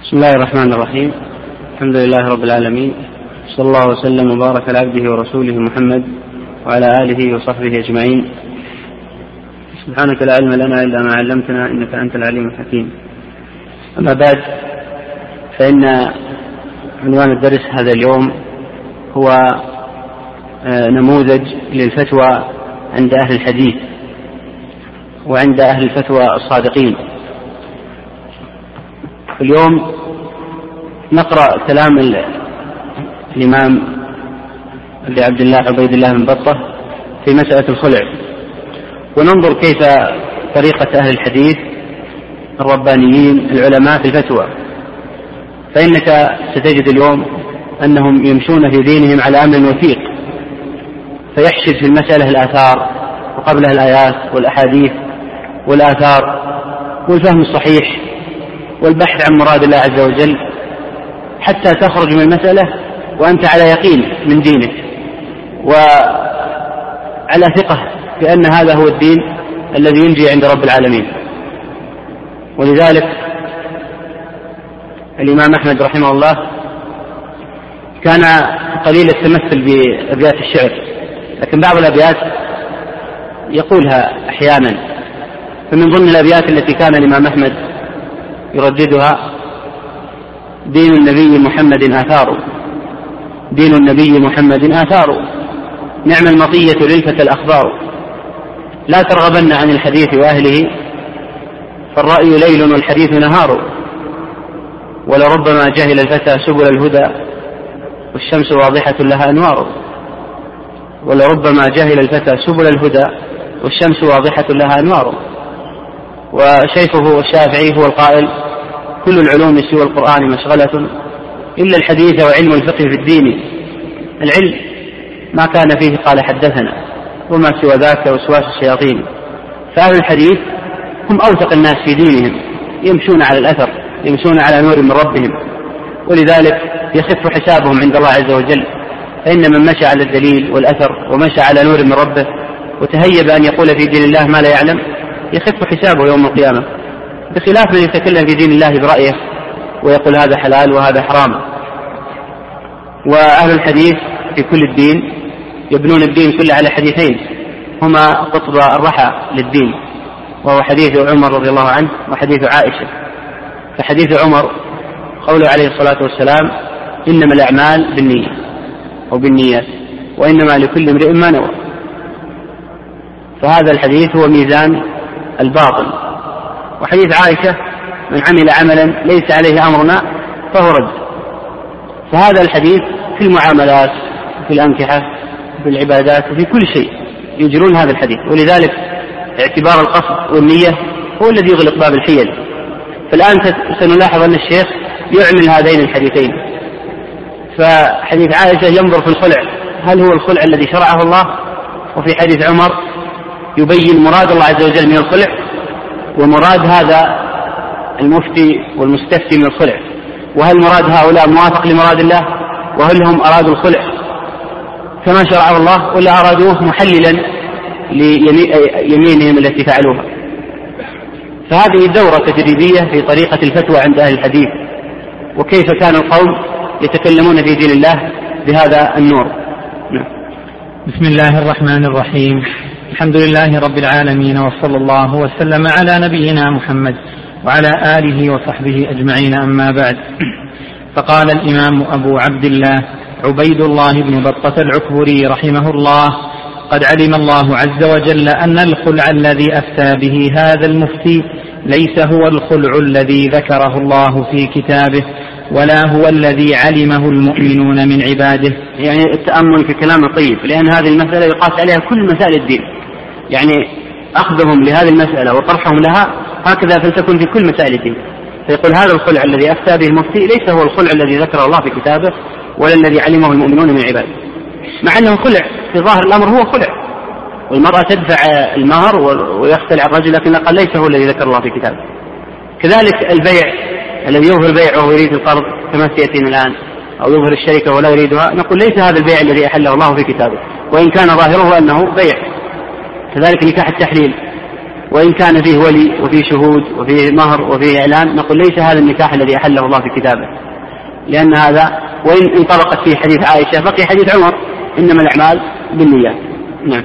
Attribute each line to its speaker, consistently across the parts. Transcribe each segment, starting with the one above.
Speaker 1: بسم الله الرحمن الرحيم. الحمد لله رب العالمين، صلى الله وسلم وبارك على عبده ورسوله محمد وعلى آله وصحبه أجمعين. سبحانك لا علم لنا إلا ما علمتنا إنك أنت العليم الحكيم. أما بعد، فإن عنوان الدرس هذا اليوم هو نموذج للفتوى عند أهل الحديث وعند أهل الفتوى الصادقين. اليوم نقرأ كلام الإمام أبي عبد الله عبيد الله بن بطة في مسألة الخلع، وننظر كيف طريقة أهل الحديث الربانيين العلماء في الفتوى. فإنك ستجد اليوم أنهم يمشون في دينهم على أمر وثيق، فيحشد في المسألة الآثار وقبلها الآيات والأحاديث والآثار والفهم الصحيح والبحث عن مراد الله عز وجل، حتى تخرج من المسألة وأنت على يقين من دينك وعلى ثقة بأن هذا هو الدين الذي ينجي عند رب العالمين. ولذلك الإمام أحمد رحمه الله كان قليل التمثل بأبيات الشعر، لكن بعض الأبيات يقولها أحيانا. فمن ضمن الأبيات التي كان الإمام أحمد يرددها: دين النبي محمد آثار، دين النبي محمد آثار، نعم المطية للفتى الأخبار، لا ترغبن عن الحديث وأهله، فالرأي ليل والحديث نهار، ولربما جهل الفتى سبل الهدى، والشمس واضحة لها أنوار، ولربما جهل الفتى سبل الهدى، والشمس واضحة لها أنوار. وشيخه الشافعي هو القائل: كل العلوم سوى القرآن مشغلة إلا الحديث وعلم الفقه في الدين. العلم ما كان فيه قال حدثنا، وما سوى ذاك وسواس الشياطين. فأهل الحديث هم أوثق الناس في دينهم، يمشون على الأثر، يمشون على نور من ربهم، ولذلك يخف حسابهم عند الله عز وجل. فإن من مشى على الدليل والأثر ومشى على نور من ربه وتهيب أن يقول في دين الله ما لا يعلم يخف حسابه يوم القيامة، بخلاف من يتكلم في دين الله برأيه ويقول هذا حلال وهذا حرام. وأهل الحديث في كل الدين يبنون الدين كله على حديثين هما قطب الرحى للدين، وهو حديث عمر رضي الله عنه وحديث عائشة. فحديث عمر قوله عليه الصلاة والسلام: إنما الأعمال بالنية أو بالنيات وإنما لكل امرئ ما نوى. فهذا الحديث هو ميزان الباطل. وحديث عائشة: من عمل عملا ليس عليه أمرنا فهو رد. فهذا الحديث في المعاملات في الأنكحة في العبادات وفي كل شيء يجرون هذا الحديث. ولذلك اعتبار القصد والنية هو الذي يغلق باب الحيل. فالآن سنلاحظ أن الشيخ يعمل هذين الحديثين. فحديث عائشة ينظر في الخلع، هل هو الخلع الذي شرعه الله؟ وفي حديث عمر يبين مراد الله عز وجل من الخلع ومراد هذا المفتي والمستفتي من الخلع، وهل مراد هؤلاء موافق لمراد الله، وهل هم أرادوا الخلع كما شرعه الله ولا أرادوه محللا ليمينهم التي فعلوها. فهذه دورة تجريبية في طريقة الفتوى عند أهل الحديث، وكيف كان القوم يتكلمون في دين الله بهذا النور.
Speaker 2: بسم الله الرحمن الرحيم. الحمد لله رب العالمين، وصلى الله وسلم على نبينا محمد وعلى آله وصحبه أجمعين. أما بعد، فقال الإمام أبو عبد الله عبيد الله بن بطة العكبري رحمه الله: قد علم الله عز وجل أن الخلع الذي أفتى به هذا المفتي ليس هو الخلع الذي ذكره الله في كتابه، ولا هو الذي علمه المؤمنون من عباده.
Speaker 1: يعني التأمل في كلام الطيب، لأن هذه المسألة يقاس عليها كل مسائل الدين، يعني أخذهم لهذه المسألة وطرحهم لها هكذا فلتكن في كل مسائل الدين. فيقول هذا الخلع الذي أفتى به المفتي ليس هو الخلع الذي ذكره الله في كتابه ولا الذي علمه المؤمنون من عباده، مع أنه خلع في ظاهر الأمر هو خلع، والمرأة تدفع المهر ويختلع الرجل، لكن قال ليس هو الذي ذكر الله في كتابه. كذلك البيع الذي يظهر البيع وهو يريد القرض كما سيأتينا الآن، أو يظهر الشركة ولا يريدها، نقول ليس هذا البيع الذي أحله الله في كتابه، وإن كان ظاهره أنه بيع. كذلك نكاح التحليل وإن كان فيه ولي وفيه شهود وفيه مهر وفيه إعلان نقول ليس هذا النكاح الذي أحله الله في كتابه، لأن هذا وإن انطبقت فيه حديث عائشة بقي حديث عمر إنما الأعمال بالنيات. نعم.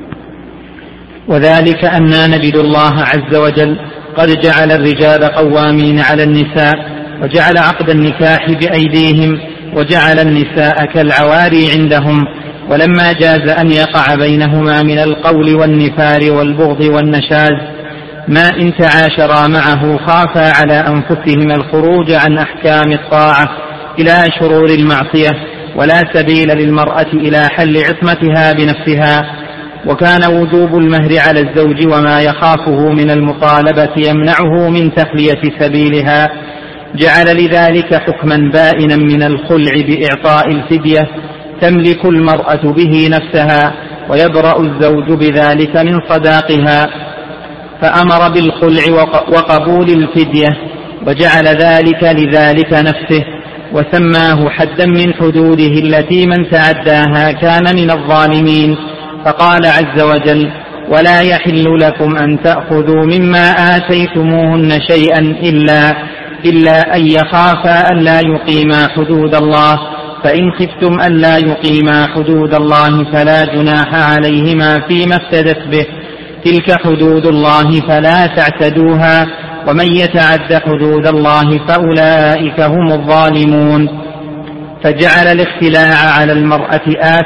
Speaker 2: وذلك أننا نجد الله عز وجل قد جعل الرجال قوامين على النساء، وجعل عقد النكاح بأيديهم، وجعل النساء كالعواري عندهم، ولما جاز أن يقع بينهما من القول والنفار والبغض والنشاز ما إن تعاشرا معه خافا على أنفسهما الخروج عن أحكام الطاعة إلى شرور المعصية، ولا سبيل للمرأة إلى حل عصمتها بنفسها، وكان وجوب المهر على الزوج وما يخافه من المطالبة يمنعه من تخلية سبيلها، جعل لذلك حكما بائنا من الخلع بإعطاء الفدية تملك المرأة به نفسها، ويبرأ الزوج بذلك من صداقها، فأمر بالخلع وقبول الفدية، وجعل ذلك لذلك نفسه، وسماه حدا من حدوده التي من تعداها كان من الظالمين. فقال عز وجل: ولا يحل لكم أن تأخذوا مما آتيتموهن شيئا إلا أن يخافا ألا يقيما حدود الله، فإن خفتم ألا يقيما حدود الله فلا جناح عليهما فيما افتدت به، تلك حدود الله فلا تعتدوها، ومن يتعد حدود الله فأولئك هم الظالمون. فجعل الاختلاع على المرأة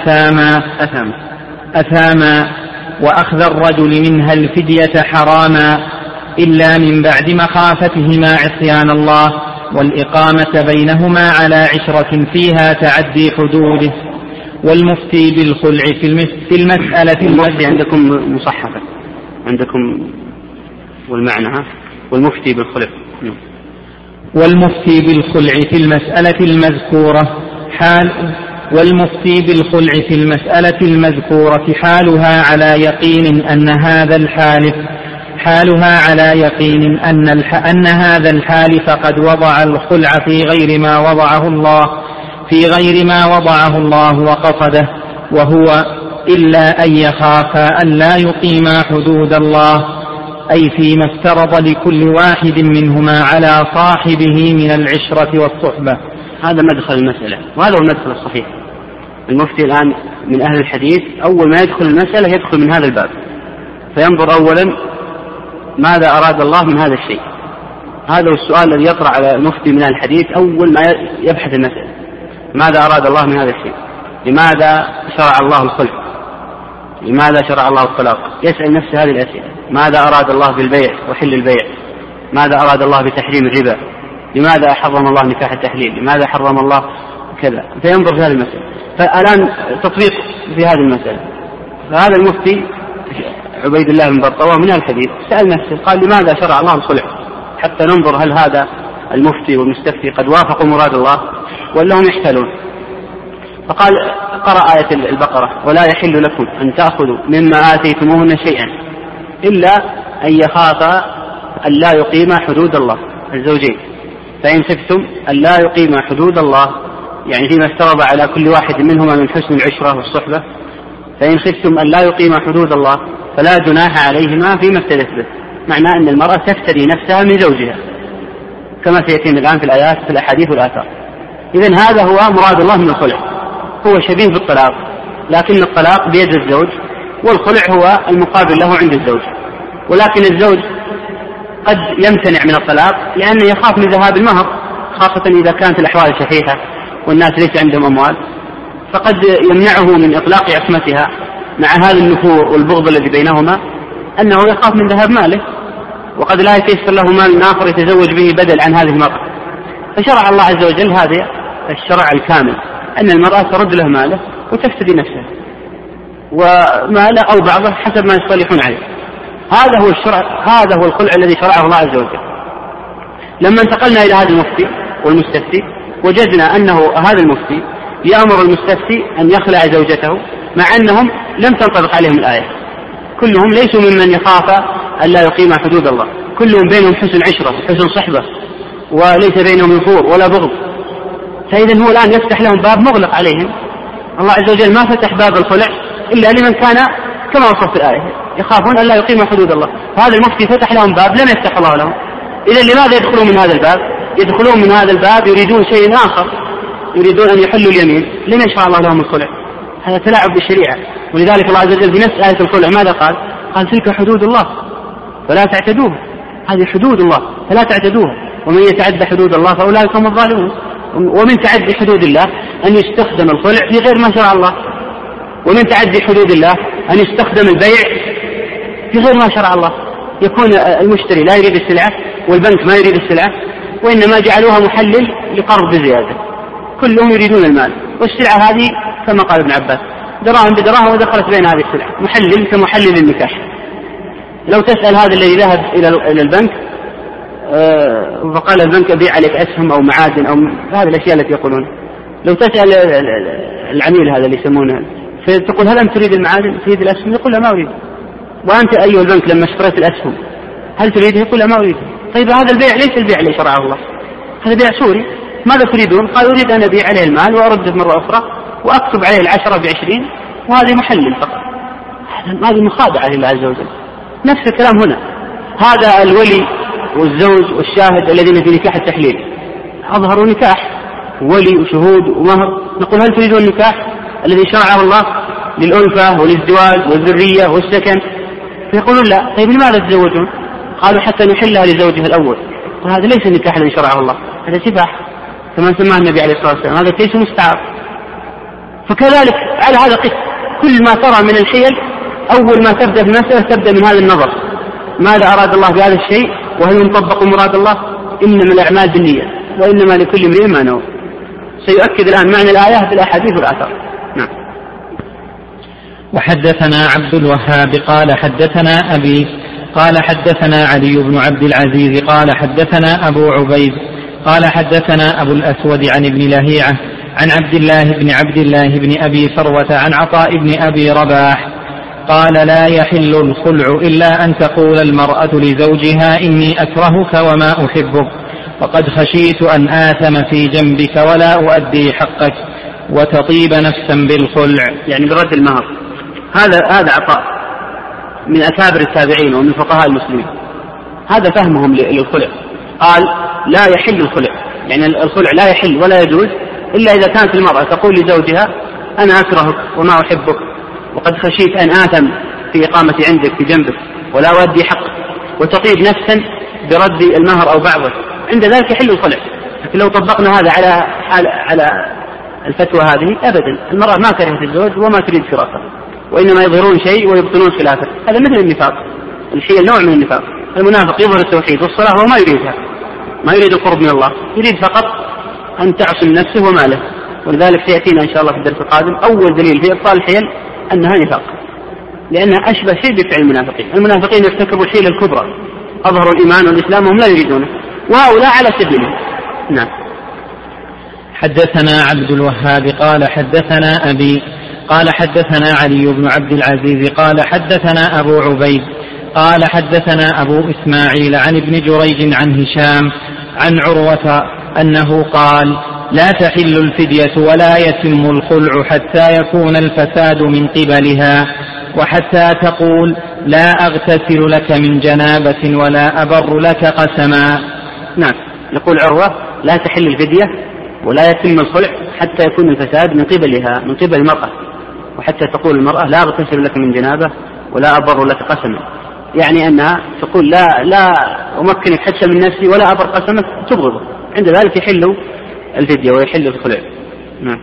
Speaker 2: أثاما، وأخذ الرجل منها الفدية حراما، إلا من بعد مخافتهما عصيان الله، والإقامة بينهما على عشرة فيها تعدي حدوده. والمفتي بالخلع في المسألة
Speaker 1: المفتي عندكم مصحفة عندكم والمعنى والمفتي بالخلع.
Speaker 2: والمفتي بالخلع في المسألة المذكورة والمفتي بالخلع في المسألة المذكورة حالها على يقين أن هذا الحالف قد وضع الخلع في غير ما وضعه الله وقصده، وهو إلا أن يخافا أن لا يقيما حدود الله، أي فيما افترض لكل واحد منهما على صاحبه من العشرة والصحبة.
Speaker 1: هذا مدخل المسألة، وهذا هو المدخل الصحيح. المفتي الآن من أهل الحديث أول ما يدخل المسألة يدخل من هذا الباب، فينظر أولا ماذا أراد الله من هذا الشيء. هذا هو السؤال الذي يطرأ على المفتي من الحديث أول ما يبحث المسألة، ماذا أراد الله من هذا الشيء؟ لماذا شرع الله الخلع؟ لماذا شرع الله الطلاق؟ يسأل نفسه هذه الأسئلة. ماذا أراد الله بالبيع وحل البيع؟ ماذا أراد الله بتحريم الربا؟ لماذا حرم الله نكاح التحليل؟ لماذا حرم الله كذا؟ فينظر في هذه المسألة. فالآن تطبيق في هذه المسألة. فهذا المفتي عبيد الله بن بطة من الحديث سأل نفسه قال: لماذا شرع الله الخلع؟ حتى ننظر هل هذا المفتي والمستفتي قد وافقوا مراد الله ولا هم يحتالون. فقال: قرأ آية البقرة: ولا يحل لكم أن تأخذوا مما آتيتموهن شيئا إلا أن يخافا أن لا يقيما حدود الله، الزوجين. فإن خفتم أن لا يقيما حدود الله، يعني فيما افترض على كل واحد منهما من حسن العشرة والصحبة، فإن خفتم أن لا يقيما حدود الله فلا جناح عليهما فيما افتدت به. معناه أن المرأة تفتدي نفسها من زوجها كما سيأتينا الآن في الآيات في الأحاديث والآثار. إذن هذا هو مراد الله من الخلع، هو شبيه بالطلاق، لكن الطلاق بيد الزوج والخلع هو المقابل له عند الزوج. ولكن الزوج قد يمتنع من الطلاق لأنه يخاف من ذهاب المهر، خاصة إذا كانت الأحوال شحيحة والناس ليس عندهم أموال، فقد يمنعه من إطلاق عصمتها مع هذا النفور والبغض الذي بينهما، أنه يخاف من ذهاب ماله، وقد لا يتيسر له مال آخر يتزوج به بدل عن هذه المرأة. فشرع الله عز وجل هذا الشرع الكامل، أن المرأة ترد له ماله وتفتدي نفسها وماله أو بعضه حسب ما يصطلحون عليه. هذا هو الشرع، هذا هو الخلع الذي شرعه الله عز وجل. لما انتقلنا إلى هذا المفتي والمستفتي وجدنا أنه هذا المفتي يأمر المستفتي أن يخلع زوجته، مع أنهم لم تنطبق عليهم الآية، كلهم ليسوا ممن يخاف أن لا يقيم حدود الله، كلهم بينهم حسن عشرة حسن صحبة وليس بينهم نفور ولا بغض. فإذا هو الآن يفتح لهم باب مغلق عليهم. الله عز وجل ما فتح باب الخلع إلا لمن كان كما وصف في الآية يخافون أن لا يقيموا حدود الله. هذا المفتي فتح لهم باب لم يفتح الله لهم. إذا لماذا يدخلون من هذا الباب؟ يدخلون من هذا الباب يريدون شيء آخر، يريدون أن يحلوا اليمين. لم يشرع الله لهم الخلع؟ هذا تلاعب بالشريعة. ولذلك الله عز وجل في نفس آية الخلع ماذا قال؟ قال تلك حدود الله فلا تعتدوها. هذه حدود الله فلا تعتدوها، ومن يتعد حدود الله فأولئك هم الظالمون. ومن تعدي حدود الله أن يستخدم الخلع في غير ما شرع الله، ومن تعدي حدود الله أن يستخدم البيع في غير ما شرع الله. يكون المشتري لا يريد السلعة والبنك ما يريد السلعة، وإنما جعلوها محلل لقرض بزيادة، كلهم يريدون المال. والسلعة هذه كما قال ابن عباس دراهم بدراهم ودخلت بين هذه السلعة، محلل كمحلل النكاح. لو تسأل هذا الذي ذهب إلى البنك فقال البنك أبيع عليك أسهم أو معادن أو هذه الأشياء التي يقولون، لو تسأل العميل هذا اللي يسمونه فتقول هل أنت تريد المعادن تريد الأسهم؟ يقول لا ما أريد. وأنت أيها البنك لما اشتريت الأسهم هل تريده؟ يقول لا ما أريد. طيب هذا البيع ليس البيع اللي شرعه الله، هذا بيع سوري. ماذا تريدون؟ قال أريد أن أبيع عليه المال وأرده مرة أخرى وأكتب عليه 10 ب20 وهذه محلل فقط. هذه مخادعة لله عز وجل. نفس الكلام هنا، هذا الولي والزوج والشاهد الذين في نكاح التحليل أظهروا نكاح ولي وشهود ومهر، نقول هل تريدون النكاح الذي شرعه الله للألفة والازدواج والذرية والسكن؟ فيقولون لا. طيب لماذا تزوجون؟ قالوا حتى نحلها لزوجها الأول. وهذا ليس النكاح الذي شرعه الله، هذا سفاح كما سماه النبي عليه الصلاة والسلام، هذا ليس مستعار. فكذلك على هذا قس كل ما ترى من الحيل أول ما تبدأ في المسألة تبدأ من هذا النظر، ماذا أراد الله بهذا الشيء وهل ينطبق مراد الله؟ إنما الأعمال بالنية وإنما لكل امرئ ما نوى. سيؤكد الآن معنى الآية بالأحاديث والآثار. نعم.
Speaker 2: وحدثنا عبد الوهاب قال حدثنا أبي قال حدثنا علي بن عبد العزيز قال حدثنا أبو عبيد قال حدثنا أبو الأسود عن ابن لهيعة عن عبد الله بن أبي فروة عن عطاء بن أبي رباح قال لا يحل الخلع إلا أن تقول المرأة لزوجها إني أكرهك وما أحبك وقد خشيت أن آثم في جنبك ولا أؤدي حقك وتطيب نفسا بالخلع،
Speaker 1: يعني برد المهر. هذا عطاء من أكابر التابعين ومن فقهاء المسلمين، هذا فهمهم للخلع. قال لا يحل الخلع، يعني الخلع لا يحل ولا يجوز إلا إذا كانت المرأة تقول لزوجها أنا أكرهك وما أحبك وقد خشيت أن آثم في إقامتي عندك في جنبك ولا أؤدي حقك وتطيب نفسا برد المهر أو بعضه، عند ذلك يحل الخلع. لكن لو طبقنا هذا على الفتوى هذه أبدا، المرأة ما كرهت الزوج وما تريد فراسة، وإنما يظهرون شيء ويبطنون خلافه. هذا مثل النفاق، الحيل نوع من النفاق. المنافق يظهر التوحيد والصلاة وما يريدها، ما يريد القرب من الله، يريد فقط أن تعصم نفسه وماله. ولذلك سيأتينا إن شاء الله في الدرس القادم أول دليل في إبطال الحيل أنها نفاق، لأنها أشبه شيء بفعل المنافقين. المنافقين يرتكبوا الحيل الكبرى، أظهروا الإيمان والإسلام وهم لا يريدونه، وهؤلاء على سبيلهم. نعم.
Speaker 2: حدثنا عبد الوهاب قال حدثنا أبي قال حدثنا علي بن عبد العزيز قال حدثنا أبو عبيد قال حدثنا أبو إسماعيل عن ابن جريج عن هشام عن عروة أنه قال لا تحل الفدية ولا يتم الخلع حتى يكون الفساد من قبلها وحتى تقول لا أغتسل لك من جنابة ولا أبر لك قسما.
Speaker 1: نعم. يقول عروة لا تحل الفدية ولا يتم الخلع حتى يكون الفساد من قبلها، من قبل المرأة، وحتى تقول المرأة لا أغتسل لك من جنابة ولا أبر لك قسما، يعني أنها تقول لا أمكنك حتى من نفسي ولا أبر قسمك، تبغضه. عند ذلك يحل الفدية ويحل الخلع. نعم.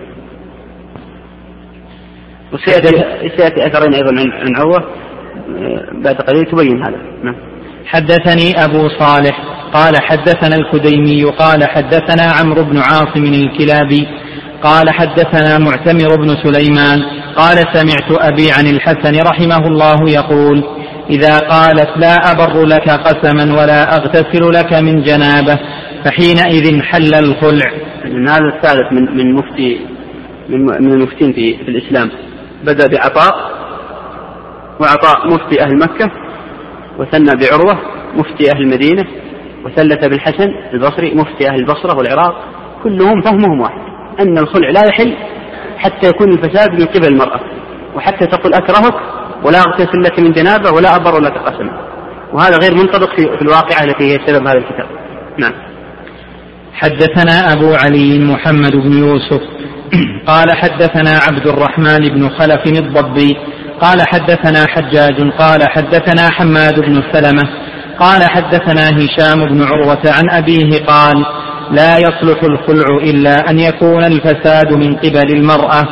Speaker 1: وسيأتي أثرين أيضا عن عروة بعد قليل تبين هذا. نعم.
Speaker 2: حدثني أبو صالح قال حدثنا الكديمي قال حدثنا عمرو بن عاصم الكلابي قال حدثنا معتمر بن سليمان قال سمعت أبي عن الحسن رحمه الله يقول إذا قالت لا أبر لك قسما ولا أغتسل لك من جنابة فحينئذ حل الخلع.
Speaker 1: هذا الثالث من المفتين في الإسلام، بدأ بعطاء، وعطاء مفتي أهل مكة، وثنى بعروة مفتي أهل المدينة، وثلث بالحسن البصري مفتي أهل البصرة والعراق. كلهم فهمهم واحد، أن الخلع لا يحل حتى يكون الفساد من قبل المرأة، وحتى تقول أكرهك ولا أغتسل لك من جنابة ولا أبر لك قسما، وهذا غير منطبق في الواقعة التي هي سبب هذا الكتاب. نعم.
Speaker 2: حدثنا أبو علي محمد بن يوسف قال حدثنا عبد الرحمن بن خلف الضبي قال حدثنا حجاج قال حدثنا حماد بن سلمة قال حدثنا هشام بن عروة عن أبيه قال لا يصلح الخلع إلا أن يكون الفساد من قبل المرأة.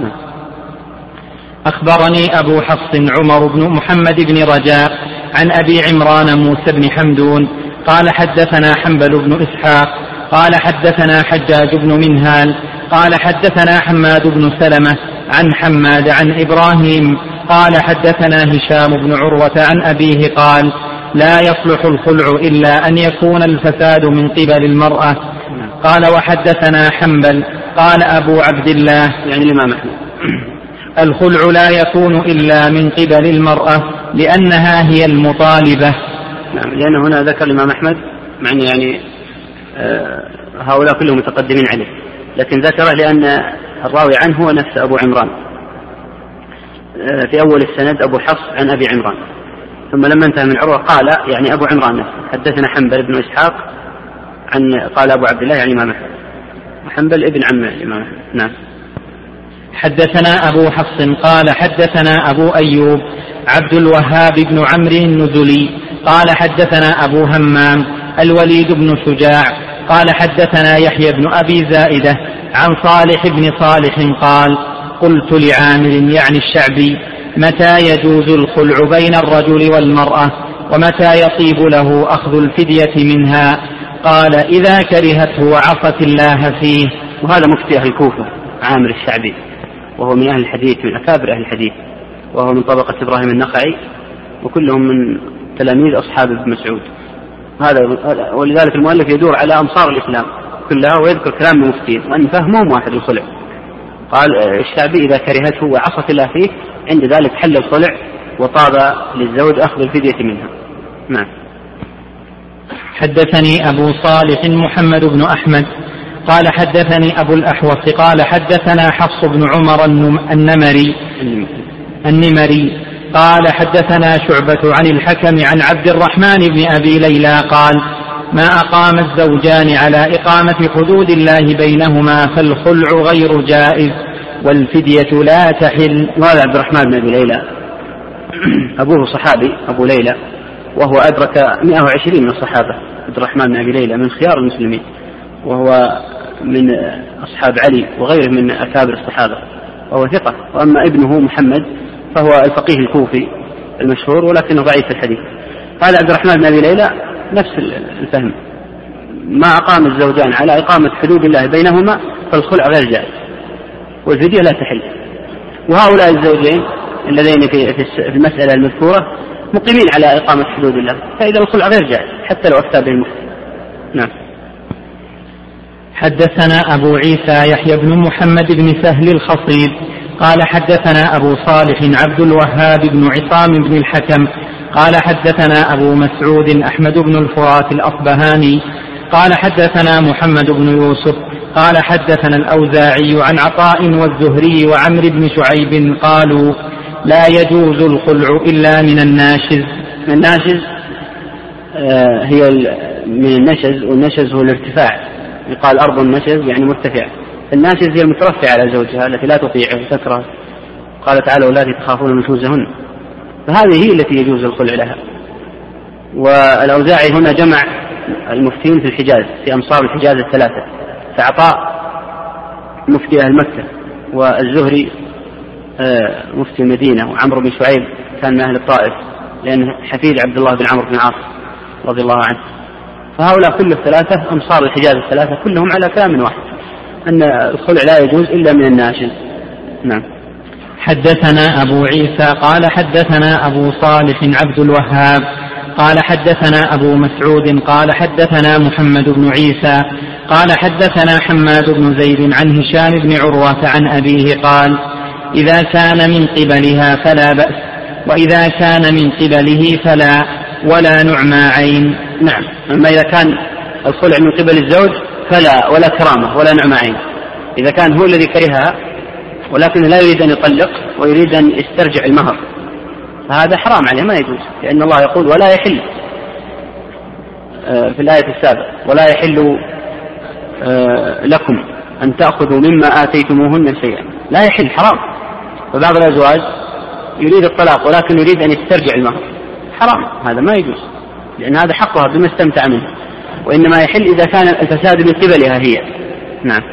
Speaker 2: أخبرني أبو حفص عمر بن محمد بن رجاء عن أبي عمران موسى بن حمدون قال حدثنا حنبل بن إسحاق قال حدثنا حجاج بن منهال قال حدثنا حماد بن سلمة عن حماد عن إبراهيم قال حدثنا هشام بن عروة عن أبيه قال لا يصلح الخلع إلا أن يكون الفساد من قبل المرأة. قال وحدثنا حنبل قال أبو عبد الله
Speaker 1: يعني الإمام أحمد
Speaker 2: الخلع لا يكون إلا من قبل المرأة لأنها هي المطالبة.
Speaker 1: نعم، لأن هنا ذكر الإمام أحمد معني يعني هؤلاء كلهم متقدمين عليه، لكن ذكره لأن الراوي عنه هو نفس أبو عمران في أول السند أبو حفص عن أبي عمران، ثم لما انتهى من عروة قال يعني أبو عمران نفسه حدثنا حنبل بن إسحاق قال أبو عبد الله يعني الإمام أحمد، وحنبل ابن عم الإمام أحمد. نعم.
Speaker 2: حدثنا أبو حفص قال حدثنا أبو أيوب عبد الوهاب بن عمرو النزلي قال حدثنا أبو همام الوليد بن شجاع قال حدثنا يحيى بن أبي زائدة عن صالح بن صالح قال قلت لعامر يعني الشعبي متى يجوز الخلع بين الرجل والمرأة ومتى يطيب له أخذ الفدية منها؟ قال إذا كرهته وعصت الله فيه.
Speaker 1: وهذا مفتي أهل الكوفة عامر الشعبي، وهو من أهل الحديث من أكابر أهل الحديث، وهو من طبقة إبراهيم النخعي، وكلهم من تلاميذ أصحاب ابن مسعود. ولذلك المؤلف يدور على أمصار الإسلام كلها ويذكر كلام المفتين وأن فهمهم واحد الخلع. قال الشعبي إذا كرهته وعصت الله فيه عند ذلك حل الخلع وطاب للزوج أخذ الفدية منها. نعم.
Speaker 2: حدثني أبو صالح محمد بن أحمد قال حدثني أبو الأحوص قال حدثنا حفص بن عمر النمري قال حدثنا شعبة عن الحكم عن عبد الرحمن بن أبي ليلى قال ما أقام الزوجان على إقامة حدود الله بينهما فالخلع غير جائز والفدية لا تحل.
Speaker 1: وهذا عبد الرحمن بن أبي ليلى أبوه صحابي أبو ليلى، وهو أدرك 120 من الصحابة. عبد الرحمن بن أبي ليلى من خيار المسلمين، وهو من أصحاب علي وغيره من أكابر الصحابة، وهو ثقة. وأما ابنه محمد فهو الفقيه الكوفي المشهور ولكنه ضعيف الحديث. قال عبد الرحمن بن أبي ليلى نفس الفهم، ما أقام الزوجان على إقامة حدود الله بينهما فالخلع غير جائز والفدية لا تحل. وهؤلاء الزوجين الذين في المسألة المذكورة مقيمين على إقامة حدود الله، فإذا الخلع غير جائز حتى لو أفتى به المفتي. نعم.
Speaker 2: حدثنا أبو عيسى يحيى بن محمد بن سهل الخصيب قال حدثنا أبو صالح عبد الوهاب بن عصام بن الحكم قال حدثنا أبو مسعود أحمد بن الفرات الأصبهاني قال حدثنا محمد بن يوسف قال حدثنا الأوزاعي عن عطاء والزهري وعمر بن شعيب قالوا لا يجوز الخلع إلا من الناشز.
Speaker 1: الناشز هي من النشز، والنشز هو الارتفاع، يقال أرض النشز يعني مرتفع. الناشز هي المترفع على زوجها التي لا تطيعه وتكره. قال تعالى واللاتي تخافون نشوزهن، فهذه هي التي يجوز الخلع لها. والأوزاعي هنا جمع المفتين في الحجاز في أمصار الحجاز الثلاثة، فعطاء مفتي أهل مكة، والزهري مفتي المدينة، وعمرو بن شعيب كان من أهل الطائف لأن حفيد عبد الله بن عمرو بن العاص رضي الله عنه. فهؤلاء كل الثلاثة أمصار الحجاز الثلاثة كلهم على كلام واحد أن الخلع لا يجوز إلا من الناشز. نعم.
Speaker 2: حدثنا أبو عيسى قال حدثنا أبو صالح عبد الوهاب قال حدثنا أبو مسعود قال حدثنا محمد بن عيسى قال حدثنا حماد بن زيد عن هشام بن عروة عن أبيه قال إذا كان من قبلها فلا بأس، وإذا كان من قبله فلا، ولا نعمى عين.
Speaker 1: نعم. أما إذا كان الخلع من قبل الزوج فلا، ولا كرامة ولا نعمى عين. إذا كان هو الذي كرهها ولكن لا يريد أن يطلق ويريد أن يسترجع المهر فهذا حرام عليه ما يجوز، لأن الله يقول ولا يحل في الآية السابقة ولا يحل لكم أن تأخذوا مما آتيتموهن شيئا، لا يحل، حرام. فبعض الأزواج يريد الطلاق ولكن يريد أن يسترجع المهر، حرام، هذا ما يجوز، لأن هذا حقها بما استمتع منه، وإنما يحل إذا كان الفساد من قبلها هي. نعم.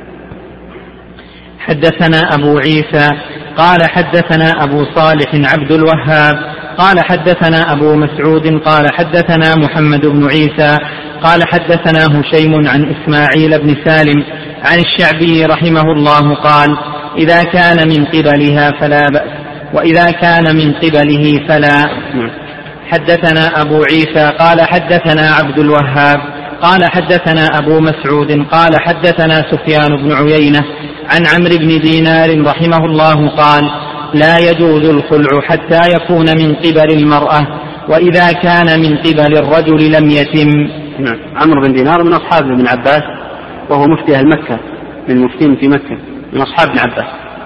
Speaker 2: حدثنا أبو عيسى قال حدثنا أبو صالح عبد الوهاب قال حدثنا أبو مسعود قال حدثنا محمد بن عيسى قال حدثنا هشيم عن إسماعيل بن سالم عن الشعبي رحمه الله قال: إذا كان من قبلها فلا بأس، وإذا كان من قبله فلا. حدثنا أبو عيسى قال حدثنا عبد الوهاب قال حدثنا أبو مسعود قال حدثنا سفيان بن عيينة عن عمرو بن دينار رحمه الله قال: لا يجوز الخلع حتى يكون من قبل المرأة، وإذا كان من قبل الرجل لم يتم.
Speaker 1: عمرو بن دينار من أصحاب ابن عباس، وهو مفتي أهل مكة، من المفتين في مكة، من أصحاب ابن عباس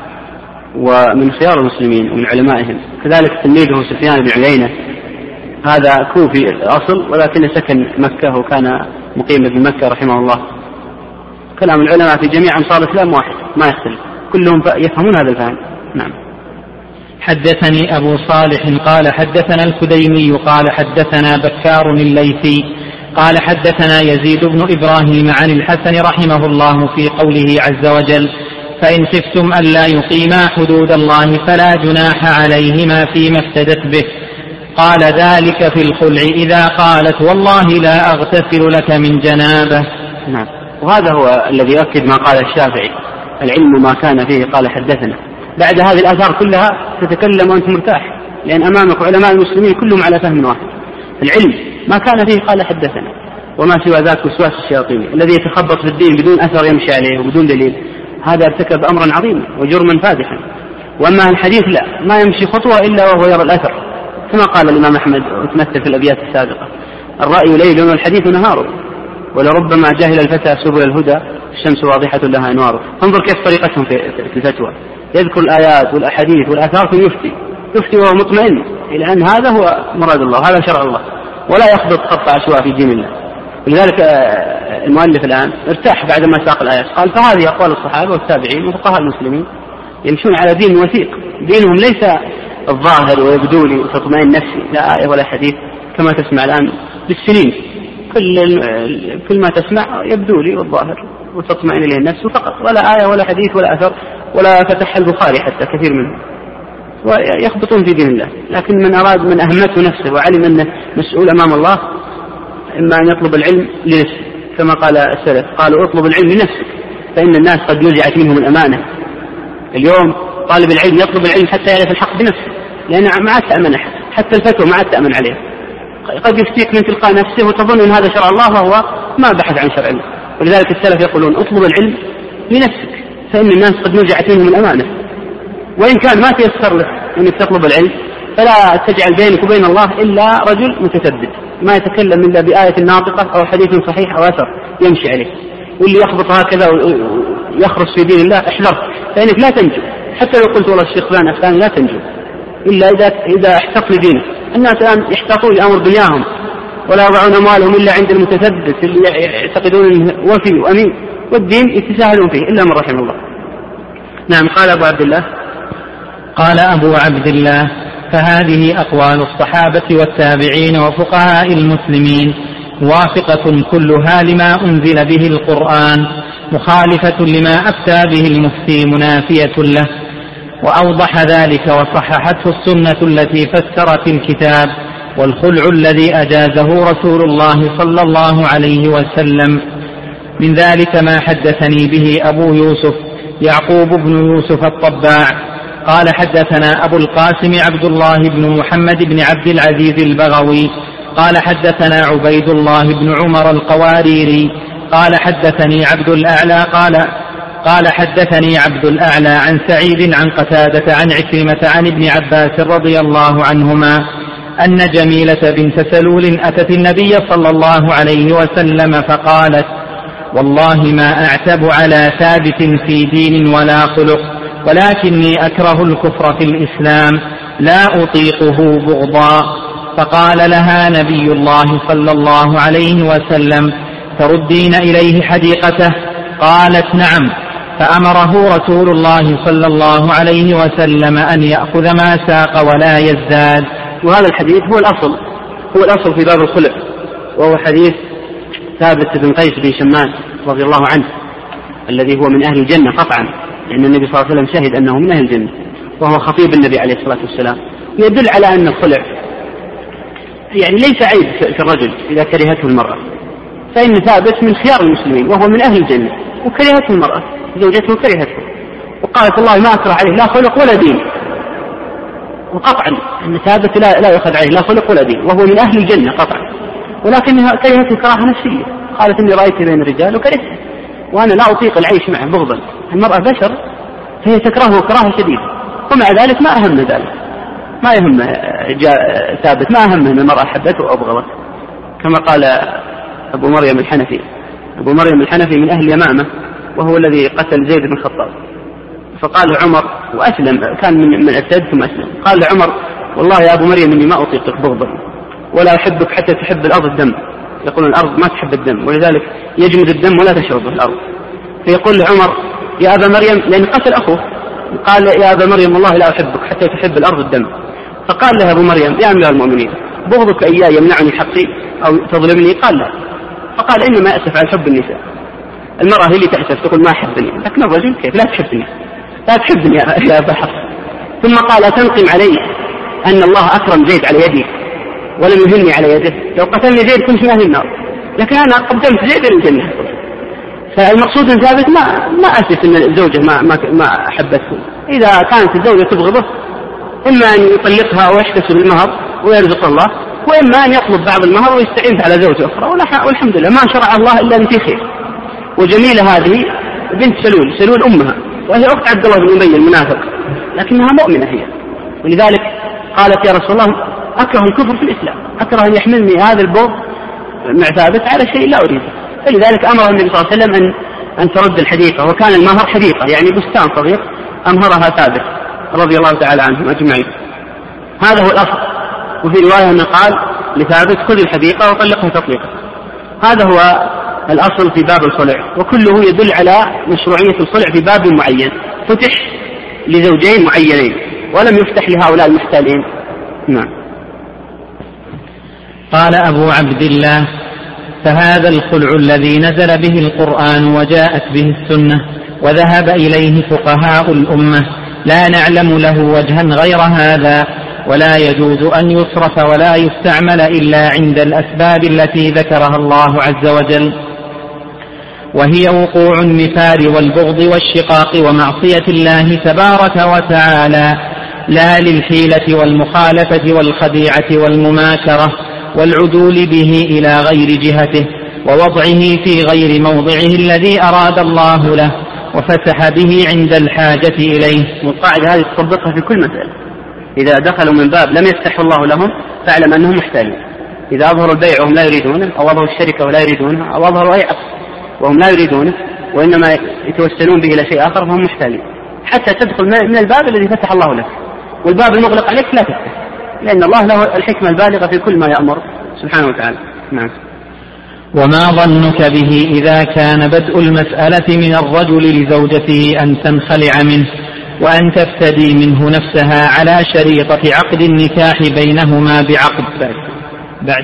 Speaker 1: ومن خيار المسلمين ومن علمائهم. كذلك تلميذه سفيان بن عيينة، هذا كوفي الأصل ولكن سكن مكة وكان مقيما بمكة رحمه الله. كلام العلماء في جميع أمصار الإسلام واحد ما يختلف، كلهم يفهمون هذا الفهم. نعم.
Speaker 2: حدثني أبو صالح قال حدثنا الكديمي قال حدثنا بكار الليثي قال حدثنا يزيد بن إبراهيم عن الحسن رحمه الله في قوله عز وجل: فإن خفتم ألا يقيما حدود الله فلا جناح عليهما فيما افتدت به. قال: ذلك في الخلع إذا قالت والله لا أغتسل لك من جنابه.
Speaker 1: نعم. وهذا هو الذي يؤكد ما قال الشافعي: العلم ما كان فيه قال حدثنا. بعد هذه الآثار كلها تتكلم وأنت مرتاح، لأن أمامك علماء المسلمين كلهم على فهم واحد. العلم ما كان فيه قال حدثنا، وما سوى ذاك وسواس الشياطين الذي يتخبط في الدين بدون أثر يمشي عليه وبدون دليل، هذا ارتكب أمرا عظيما وجرما فادحا. وأما الحديث لا، ما يمشي خطوة إلا وهو يرى الأثر، كما قال الإمام أحمد وتمثل في الأبيات السابقة: الرأي ليل والحديث نهار، ولربما جهل الفتى سبل الهدى، الشمس واضحة لها أنوار. انظر كيف طريقتهم في الفتوى، يذكر الآيات والأحاديث والآثار ثم يفتي وهو مطمئن إلى أن هذا هو مراد الله، هذا شرع الله، ولا يخبط خط عشواء في دين الله. ولذلك المؤلف الآن ارتاح بعدما ساق الآيات، قال: فهذه أقوال الصحابة والتابعين وفقهاء المسلمين يمشون على دين وثيق، دينهم ليس الظاهر ويبدو لي وتطمئن نفسي، لا آية ولا حديث كما تسمع الآن بالسنين، كل ما تسمع يبدو لي والظاهر وتطمئن إليه النفس فقط، ولا آية ولا حديث ولا أثر، ولا فتح البخاري حتى كثير منهم، ويخبطون في دين الله. لكن من أراد، من أهمته نفسه وعلم أنه مسؤول أمام الله، إما أن يطلب العلم لنفسه كما قال السلف، قالوا: اطلب العلم لنفسك، فإن الناس قد نزعت منهم الأمانة. اليوم طالب العلم يطلب العلم حتى يعرف الحق بنفسه، لأن ما عاد تأمن أحد، حتى الفتوى ما عاد تأمن عليه، قد يفتيك من تلقاء نفسه وتظن أن هذا شرع الله وهو ما بحث عن شرع الله. ولذلك السلف يقولون: اطلب العلم لنفسك، فإن الناس قد نزعت منهم الأمانة. وإن كان ما تيسر لك أنك تطلب العلم، فلا تجعل بينك وبين الله إلا رجل متثبت ما يتكلم إلا بآية ناطقة أو حديث صحيح أو أثر يمشي عليه. واللي يخبط هكذا ويخرج في دين الله احذر، فإنك لا تنجو، حتى لو قلت والله الشيخ فلان أفلان لا تنجو إلا إذا احتط لدينه. الناس الآن يحتاطون لأمر دنياهم ولا يضعون أموالهم إلا عند المتثبت اللي يعتقدون أنه وفي وأمين، والدين يتساهلون فيه إلا من رحم الله. نعم. قال أبو عبد الله:
Speaker 2: قال أبو عبد الله: فهذه أقوال الصحابة والتابعين وفقهاء المسلمين موافقة كلها لما أنزل به القرآن، مخالفة لما أفتى به المفتي منافية له. وأوضح ذلك وصححته السنة التي فسرت الكتاب، والخلع الذي أجازه رسول الله صلى الله عليه وسلم. من ذلك ما حدثني به أبو يوسف يعقوب بن يوسف الطباع قال: حدثنا أبو القاسم عبد الله بن محمد بن عبد العزيز البغوي قال: حدثنا عبيد الله بن عمر القواريري قال: حدثني عبد الأعلى قال حدثني عبد الأعلى عن سعيد عن قتادة عن عكرمة عن ابن عباس رضي الله عنهما أن جميلة بنت سلول أتت النبي صلى الله عليه وسلم فقالت: والله ما أعتب على ثابت في دين ولا خلق، ولكني أكره الكفر في الإسلام، لا أطيقه بغضا. فقال لها نبي الله صلى الله عليه وسلم: تردين إليه حديقته؟ قالت: نعم. فأمره رسول الله صلى الله عليه وسلم أن يأخذ ما ساق ولا يزداد.
Speaker 1: وهذا الحديث هو الأصل في باب الخلع، وهو حديث ثابت بن قيس بن شماس رضي الله عنه الذي هو من أهل الجنة قطعا، لأن النبي صلى الله عليه وسلم شهد أنه من أهل الجنة، وهو خطيب النبي عليه الصلاة والسلام. يدل على أن الخلع يعني ليس عيب في الرجل إذا كرهته المرأة، فإن ثابت من خيار المسلمين وهو من أهل الجنة، وكرهته المرأة زوجته كرهته، وقالت الله ما أكره عليه لا خلق ولا دين، وقطعا أن ثابت لا يؤخذ عليه لا خلق ولا دين، وهو من أهل الجنة قطعا، ولكنها كرهته كراهة نفسية. قالت إني رأيت بين الرجال وكرهته، وأنا لا أطيق العيش معه بغضا. المرأة بشر فهي تكرهه كراهة شديدة، ومع ذلك ما أهم ذلك، ما يهم ثابت، ما أهم أن المرأة حبته أو أبغضته، كما قال أبو مريم الحنفي. أبو مريم الحنفي من أهل يمامة، وهو الذي قتل زيد بن الخطاب. فقال عمر وأسلم، كان من أسد ثم أسلم، قال لعمر: والله يا أبو مريم إني ما أطيقك بغضا ولا أحبك حتى تحب الأرض الدم. يقولون الأرض ما تحب الدم، ولذلك يجمد الدم ولا تشربه الأرض. فيقول لعمر: يا أبا مريم، لأن قتل أخوه، قال: يا أبا مريم والله لا أحبك حتى تحب الأرض الدم. فقال له أبو مريم: يا أمير المؤمنين، بغضك إياه يمنعني حقي أو تظلمني؟ قال: لا. فقال: إنما أسف على حب النساء. المرأة هي اللي تأسف تقول ما أحبني، لكن الرجل كيف؟ لا تحبني يا أبا حفص. ثم قال: تنقم علي أن الله أكرم زيد على يدي ولم يهني على يده، لو قتلني زيد كنت من أهل النار، لكن أنا قدمت زيد للجنة. فالمقصود أن ثابت ما أسف أن الزوجة ما أحبته. إذا كانت الزوجة تبغضه إما أن يطلقها ويحتسب المهر ويرزق الله، وإما أن يطلب بعض المهر ويستعين على زوجة أخرى، والحمد لله ما شرع الله إلا أن في خير. وجميلة هذه بنت سلول أمها، وهي أخت عبد الله بن أبي المنافق، لكنها مؤمنة هي، ولذلك قالت: يا رسول الله أكره الكفر في الإسلام، أكره أن يحملني هذا البغض مع ثابت على شيء لا أريده. فلذلك أمر النبي صلى الله عليه وسلم أن ترد الحديقة، وكان المهر حديقة يعني بستان صغير أمهرها ثابت رضي الله تعالى عنهم أجمعين. هذا هو الأصل. وفي رواية أنه قال لثابت: خذ الحديقة وطلقها تطليقا. هذا هو الأصل في باب الخلع، وكله يدل على مشروعية الخلع في باب معين فتح لزوجين معينين، ولم يفتح لهؤلاء المحتالين. نعم.
Speaker 2: قال أبو عبد الله: فهذا الخلع الذي نزل به القرآن وجاءت به السنة وذهب إليه فقهاء الأمة لا نعلم له وجها غير هذا، ولا يجوز أن يصرف ولا يستعمل إلا عند الأسباب التي ذكرها الله عز وجل، وهي وقوع النفار والبغض والشقاق ومعصية الله تبارك وتعالى، لا للحيلة والمخالفة والخديعة والمماكرة والعدول به إلى غير جهته ووضعه في غير موضعه الذي أراد الله له وفتح به عند الحاجة إليه.
Speaker 1: والقاعدة هذه تطبقها في كل مسألة، إذا دخلوا من باب لم يفتح الله لهم فاعلم أنهم محتاجون. إذا أظهروا البيع وهم لا يريدونه، أو أظهروا الشركة ولا يريدونها، أو أظهروا أي عقد وهم لا يريدونه وإنما يتوسلون به إلى شيء آخر، فهم محتاجين حتى تدخل من الباب الذي فتح الله لك، والباب المغلق عليك لا تفتح، لأن الله له الحكمة البالغة في كل ما يأمر سبحانه وتعالى. نعم.
Speaker 2: وما ظنك به إذا كان بدء المسألة من الرجل لزوجته أن تنخلع منه وأن تفتدي منه نفسها على شريطة عقد النكاح بينهما بعقد بعد.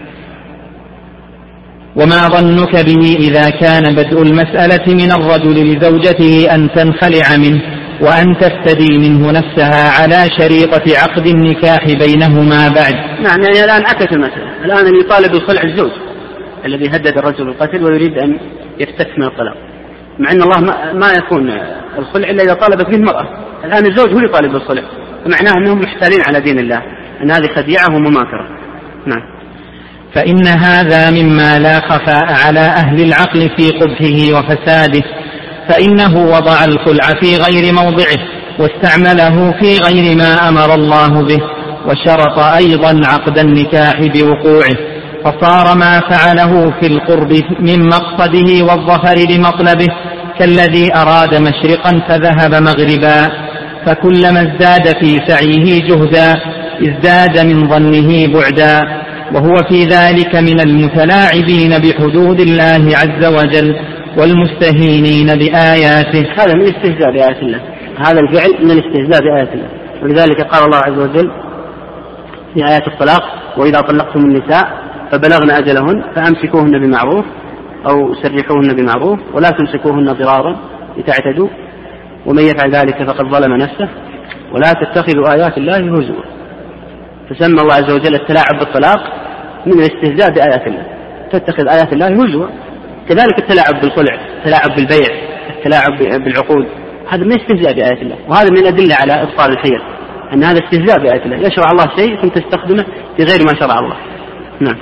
Speaker 2: وما ظنك به إذا كان بدء المسألة من الرجل لزوجته أن تنخلع منه وأن تفتدي منه نفسها على شريطة عقد النكاح بينهما بعد.
Speaker 1: نعم، يعني الآن عكس المسألة، الآن اللي يطالب بالخلع الزوج الذي هدد الرجل بالقتل ويريد أن يفتك من الطلاق، مع أن الله ما يكون الخلع إلا إذا طالبت به المرأة. الآن الزوج هو يطالب بالخلع، فمعناه أنهم محتالين على دين الله، أن هذه خديعة ومماكرة. نعم.
Speaker 2: فإن هذا مما لا خفاء على أهل العقل في قبحه وفساده، فإنه وضع الخلع في غير موضعه واستعمله في غير ما أمر الله به، وشرط أيضا عقد النكاح بوقوعه، فصار ما فعله في القرب من مقصده والظفر لمطلبه كالذي أراد مشرقا فذهب مغربا، فكلما ازداد في سعيه جهدا ازداد من ظنه بعدا، وهو في ذلك من المتلاعبين بحدود الله عز وجل والمستهينين بآياته.
Speaker 1: هذا من استهزاء بآيات الله، هذا الفعل من الاستهزاء بآيات الله. ولذلك قال الله عز وجل في آيات الطلاق: وإذا طلقتم النساء فبلغن أجلهن فأمسكوهن بمعروف أو سرحوهن بمعروف ولا تمسكوهن ضرارا لتعتدوا ومن يفعل ذلك فقد ظلم نفسه ولا تتخذوا آيات الله هزوا. فسمى الله عز وجل التلاعب بالطلاق من الاستهزاء بآيات الله، تتخذ آيات الله هزوا. كذلك التلاعب بالخلع، التلاعب بالبيع، التلاعب بالعقود، هذا من استهزاء بآيات الله، وهذا من الأدلة على إبطال الحيل، أن هذا استهزاء بآيات الله. يشرع الله شيء ثم تستخدمه في غير ما شرع الله. نعم.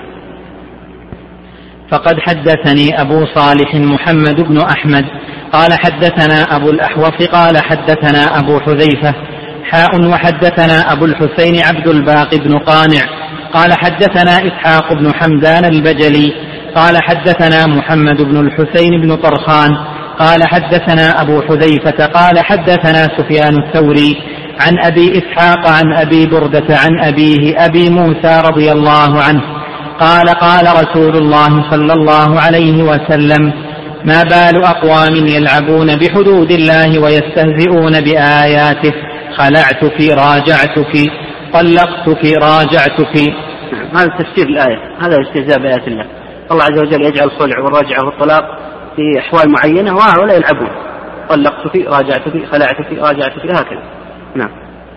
Speaker 2: فقد حدثني أبو صالح محمد بن أحمد قال حدثنا أبو الأحوص قال حدثنا أبو حذيفة وحدثنا أبو الحسين عبد الباقي بن قانع قال حدثنا إسحاق بن حمدان البجلي قال حدثنا محمد بن الحسين بن طرخان قال حدثنا أبو حذيفة قال حدثنا سفيان الثوري عن أبي إسحاق عن أبي بردة عن أبيه أبي موسى رضي الله عنه قال قال رسول الله صلى الله عليه وسلم: ما بال أقوام يلعبون بحدود الله ويستهزئون بآياته، خلعتك راجعتك طلقتك راجعتك.
Speaker 1: هذا تفسير الآية، هذا استهزاء بآيات الله. الله عز وجل يجعل الخلع والرجعة والطلاق في أحوال معينة وهؤلاء يلعبون، طلقتك راجعتك خلعتك راجعتك هكذا. نعم.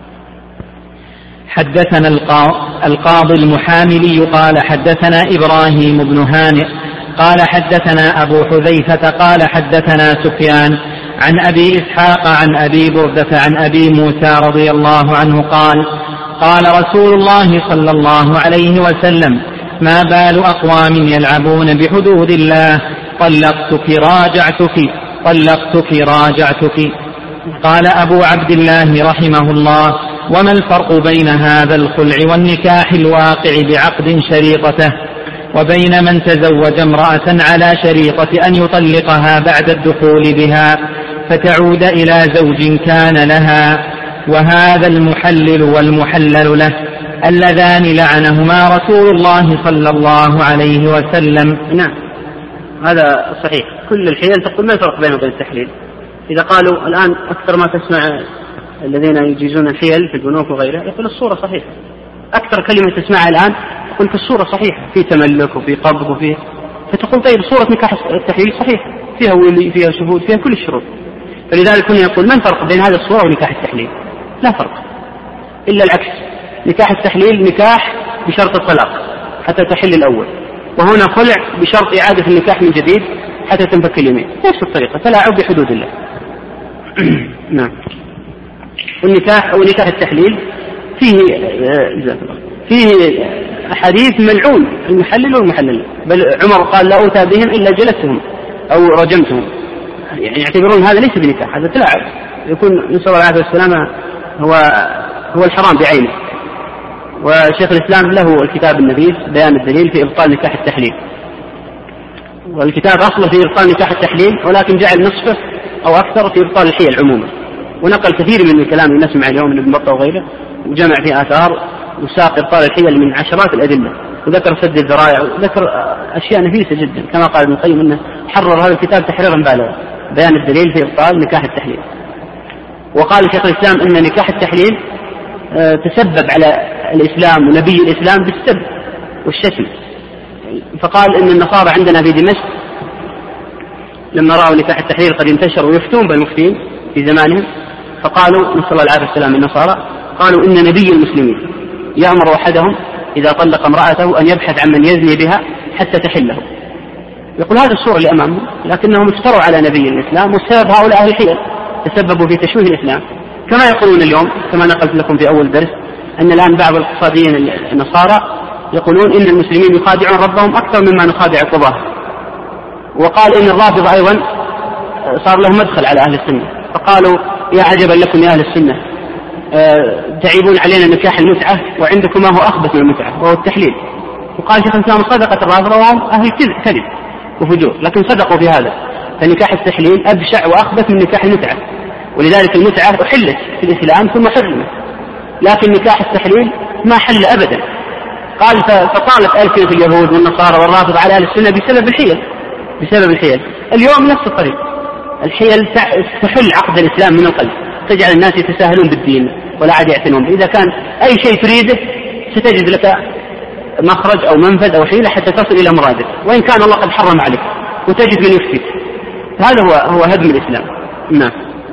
Speaker 2: حدثنا القاضي المحاملي قال حدثنا إبراهيم بن هانئ قال حدثنا أبو حذيفة قال حدثنا سفيان عن أبي إسحاق عن أبي بردة عن أبي موسى رضي الله عنه قال قال رسول الله صلى الله عليه وسلم: ما بال أقوام يلعبون بحدود الله، طلقتك راجعتك طلقتك راجعتك. قال أبو عبد الله رحمه الله: وما الفرق بين هذا الخلع والنكاح الواقع بعقد شريطته وبين من تزوج امرأة على شريطة أن يطلقها بعد الدخول بها فتعود إلى زوج كان لها، وهذا المحلل والمحلل له اللذان لعنهما رسول الله صلى الله عليه وسلم.
Speaker 1: نعم، هذا صحيح. كل الحيل تقول ما الفرق بينه وبين التحليل. إذا قالوا الآن أكثر ما تسمع الذين يجيزون الحيل في البنوك وغيره يقول الصورة صحيحة، أكثر كلمة تسمعها الآن قلت الصورة صحيحة، في تملك وفي قبض وفي، فتقول طيب صورة نكاح التحليل صحيحة، فيها ولي فيها شهود فيها كل الشروط. فلذلك كنا يقول ما الفرق بين هذه الصورة ونكاح التحليل؟ لا فرق، إلا العكس. نكاح التحليل نكاح بشرط الطلاق حتى تحل الأول، وهنا خلع بشرط إعادة النكاح من جديد حتى تنفك اليمين. نفس الطريقة، تلاعب بحدود الله. نعم. والنكاح أو نكاح التحليل فيه أحاديث ملعون المحلل والمحلل، بل عمر قال لا أوتى بهم إلا جلستهم أو رجمتهم، يعني يعتبرون هذا ليس بنكاح، هذا تلاعب. يكون نسأل الله العافية والسلامة هو الحرام بعينه. وشيخ الإسلام له الكتاب النبيل بيان الدليل في إبطال نكاح التحليل، والكتاب أصله في إبطال نكاح التحليل ولكن جعل نصفه أو أكثر في إبطال الحيل عموما، ونقل كثير من الكلام اللي نسمع اليوم من ابن بطة وغيره، وجمع في آثار وساق إبطال الحيل من عشرات الأدلة، وذكر سد الذرائع وذكر أشياء نفيسة جدا، كما قال ابن القيم أنه حرر هذا الكتاب تحريرا بالغا، بيان الدليل في إبطال نكاح التحليل. وقال شيخ الإسلام أن نكاح التحليل تسبب على الإسلام ونبي الإسلام بالسب والشتم، فقال إن النصارى عندنا في دمشق لما رأوا نكاح التحليل قد انتشر ويفتون بالمفتين في زمانهم، فقالوا نسأل الله العافية والسلام النصارى قالوا إن نبي المسلمين يأمر أحدهم إذا طلق امرأته أن يبحث عن من يزني بها حتى تحله. يقول هذا الصورة اللي أمامهم، لكنهم افتروا على نبي الإسلام، والسبب هؤلاء أهل الحيل تسببوا في تشويه الإسلام، كما يقولون اليوم كما نقلت لكم في أول درس أن الآن بعض الاقتصاديين النصارى يقولون إن المسلمين يخادعون ربهم أكثر مما نخادع القضاة، وقال إن الرافضة أيضا صار لهم مدخل على أهل السنة، فقالوا يا عجبا لكم يا أهل السنة تعيبون علينا نكاح المتعة وعندكم ما هو أخبث من المتعة وهو التحليل. وقال شيخ الإسلام صدقت الرافضة وهم أهل كذب وفجور، لكن صدقوا في هذا، فنكاح التحليل أبشع وأخبث من نكاح المتعة، ولذلك المتعة أحلت في الإسلام ثم حرمت، لكن نكاح التحليل ما حل أبدا. قال فطالت ألسنة اليهود والنصارى والرافضة على أهل السنة بسبب الحيل. اليوم نفس الطريق، الحيل تحل عقد الإسلام من القلب، تجعل الناس يتساهلون بالدين ولا عاد يعتنون. إذا كان أي شيء تريده ستجد لك مخرج أو منفذ أو حيلة حتى تصل إلى مرادك، وإن كان الله قد حرم عليك، وتجد من يفتك. هذا هو هدم الإسلام. نعم.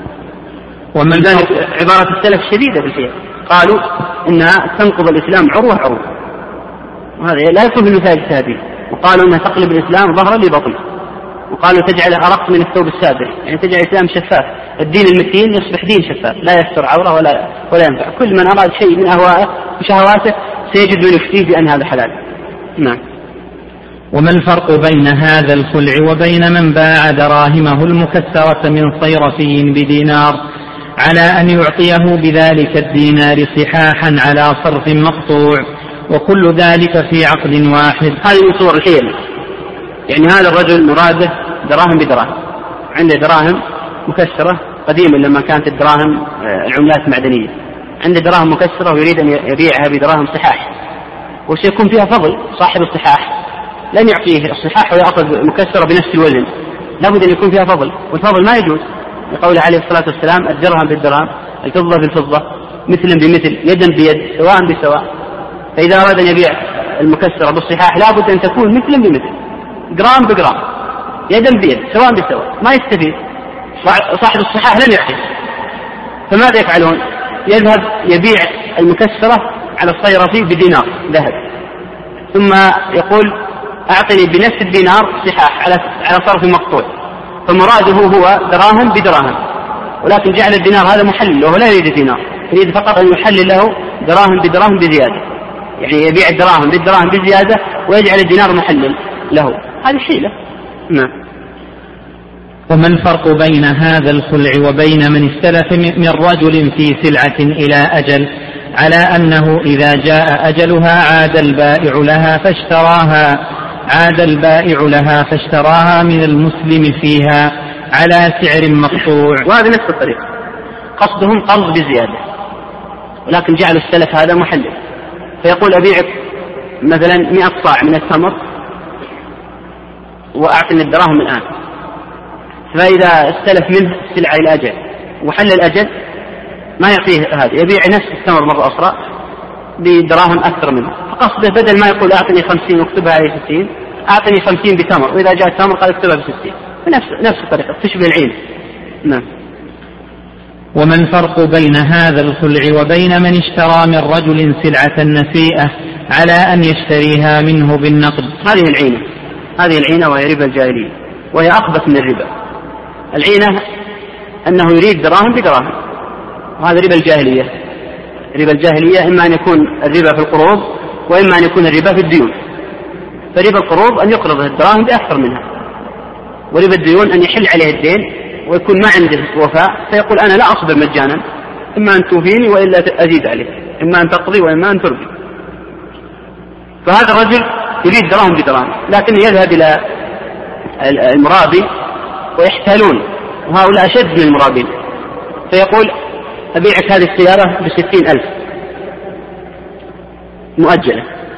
Speaker 1: ومن ذلك عبارة السلف شديدة في الحيل، قالوا إنها تنقض الإسلام عروة، وهذا لا يكون في المثال التهديد. وقالوا إنها تقلب الإسلام ظهرا لبطن، وقالوا تجعل أرق من الثوب السابر، يعني تجعل الإسلام شفاف. الدين المتين يصبح دين شفاف لا يستر عورة ولا ينفع. كل من أراد شيء من أهوائه وشهواته سيجد من يفتيه بأن هذا حلال. نعم.
Speaker 2: وما الفرق بين هذا الخلع وبين من باع دراهمه المكسرة من صيرفي بدينار على أن يعطيه بذلك الدينار صحاحا على صرف مقطوع، وكل ذلك في عقد واحد؟
Speaker 1: هذه من صور الحيل. يعني هذا الرجل مراده دراهم بدراهم، عنده دراهم مكسرة قديما لما كانت الدراهم العملات معدنية، عنده دراهم مكسرة ويريد أن يبيعها بدراهم صحاح، وسيكون فيها فضل. صاحب الصحاح لن يعطيه الصحاح ويأخذ مكسرة بنفس الوزن، لابد أن يكون فيها فضل، والفضل ما يجوز، لقوله عليه الصلاة والسلام الدرهم بالدرهم الفضة بالفضة مثلا بمثل يدا بيد سواء بسواء. فإذا أراد أن يبيع المكسرة بالصحاح لابد أن تكون مثلا بمثل، جرام بجرام، يدا بيد سواء بسواء، ما يستفيد صاحب الصحاح لن يعطي. فماذا يفعلون؟ يذهب يبيع المكسرة على الصيرفي بدينار ذهب، ثم يقول أعطني بنفس الدينار صحاح على صرف مقطوع، فمراده هو دراهم بدراهم، ولكن جعل الدينار هذا محلل وهو لا يريد الدينار، يريد فقط أن يحلل له دراهم بدراهم بزيادة، يعني يبيع الدراهم بالدراهم بزيادة ويجعل الدينار محلل له. هذه حيلة. نعم.
Speaker 2: وما الفرق بين هذا الخلع وبين من استلف من رجل في سلعة إلى أجل على أنه إذا جاء أجلها عاد البائع لها فاشتراها من المسلم فيها على سعر مقطوع؟
Speaker 1: وهذا نفس الطريقة، قصدهم قرض بزيادة، ولكن جعلوا السلف هذا محلل، فيقول أبيعك مثلا 100 صاع من التمر وأعطني الدراهم الآن، فإذا استلف منه السلعة إلى أجل وحل الأجل ما يعطيه هذا، يبيع نفس التمر مرة أخرى بدراهم أكثر منه، فقصده بدل ما يقول أعطني 50 واكتبها عليه 60 أعطني 50 بتمر، وإذا جاء التمر قال اكتبها ب60. نفس الطريقة تشبه العين. نعم.
Speaker 2: وما الفرق بين هذا الخلع وبين من اشترى من رجل سلعة نسيئة على أن يشتريها منه بالنقد؟
Speaker 1: هذه العينة وهي ربا الجاهلية، وهي أخبث من الربا. العينة أنه يريد دراهم بدراهم، وهذا ربا الجاهلية. ربا الجاهلية إما أن يكون الربا في القروض وإما أن يكون الربا في الديون. فربا القروض أن يقرض الدراهم بأكثر منها، وربا الديون أن يحل عليه الدين ويكون ما عنده وفاء، فيقول أنا لا أصبر مجانا، إما أن توفيني وإلا أزيد عليه، إما أن تقضي وإما أن تربي. فهذا الرجل يريد دراهم بدراهم، لكن يذهب إلى المرابي ويحتالون، وهؤلاء أشد من المرابين، فيقول أبيعك هذه السيارة ب60,000 مؤجلة،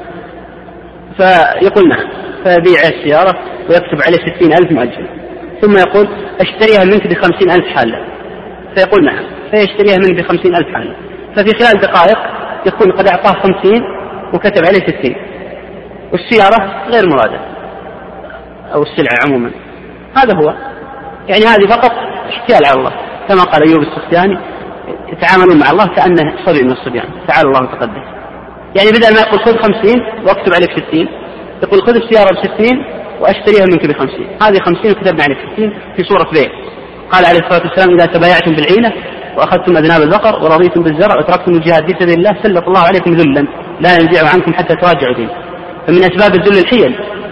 Speaker 1: فيقول نعم، فيبيع السيارة ويكتب عليه 60,000 مؤجلة، ثم يقول أشتريها منك ب50,000 حالة، فيقول نعم، فيشتريها منك ب50,000 حالة، ففي خلال دقائق يكون قد أعطاه 50 وكتب عليه 60، والسيارة غير مرادة أو السلعة عموما. هذا هو، يعني هذه فقط احتيال على الله، كما قال أيوب السختياني يتعاملون مع الله كأنه صبي من الصبيان، تعالى الله وتقدس. يعني بدل ما يقول خذ 50 واكتب عليك 60، يقول خذ السيارة ب60 وأشتريها منك ب50، هذه 50 وكتبنا عليك 60 في صورة بيع. قال عليه الصلاة والسلام إذا تبايعتم بالعينة وأخذتم أذناب البقر ورضيتم بالزرع وتركتم الجهاد في سبيل الله سلط الله عليكم ذلا لا ينزع عنكم حتى تراجعوا دين. فمن أسباب الذل الحيل.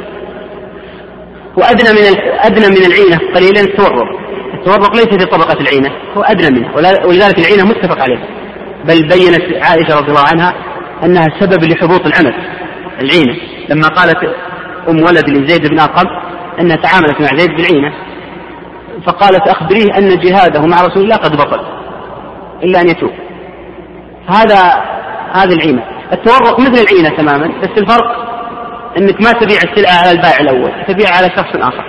Speaker 1: وأدنى من العينة قليلا التورق ليس في طبقة العينة، هو أدنى منه، ولذلك العينة متفق عليها، بل بينت عائشة رضي الله عنها أنها سبب لحبوط العمل. العينة لما قالت ولد لزيد بن أرقم أنها تعاملت مع زيد بالعينة، فقالت أخبريه أن جهاده مع رسول الله قد بطل إلا أن يتوب. هذا العينة. التورق مثل العينة تماما، بس الفرق أنك ما تبيع السلعة على البائع الأول، تبيع على شخص آخر،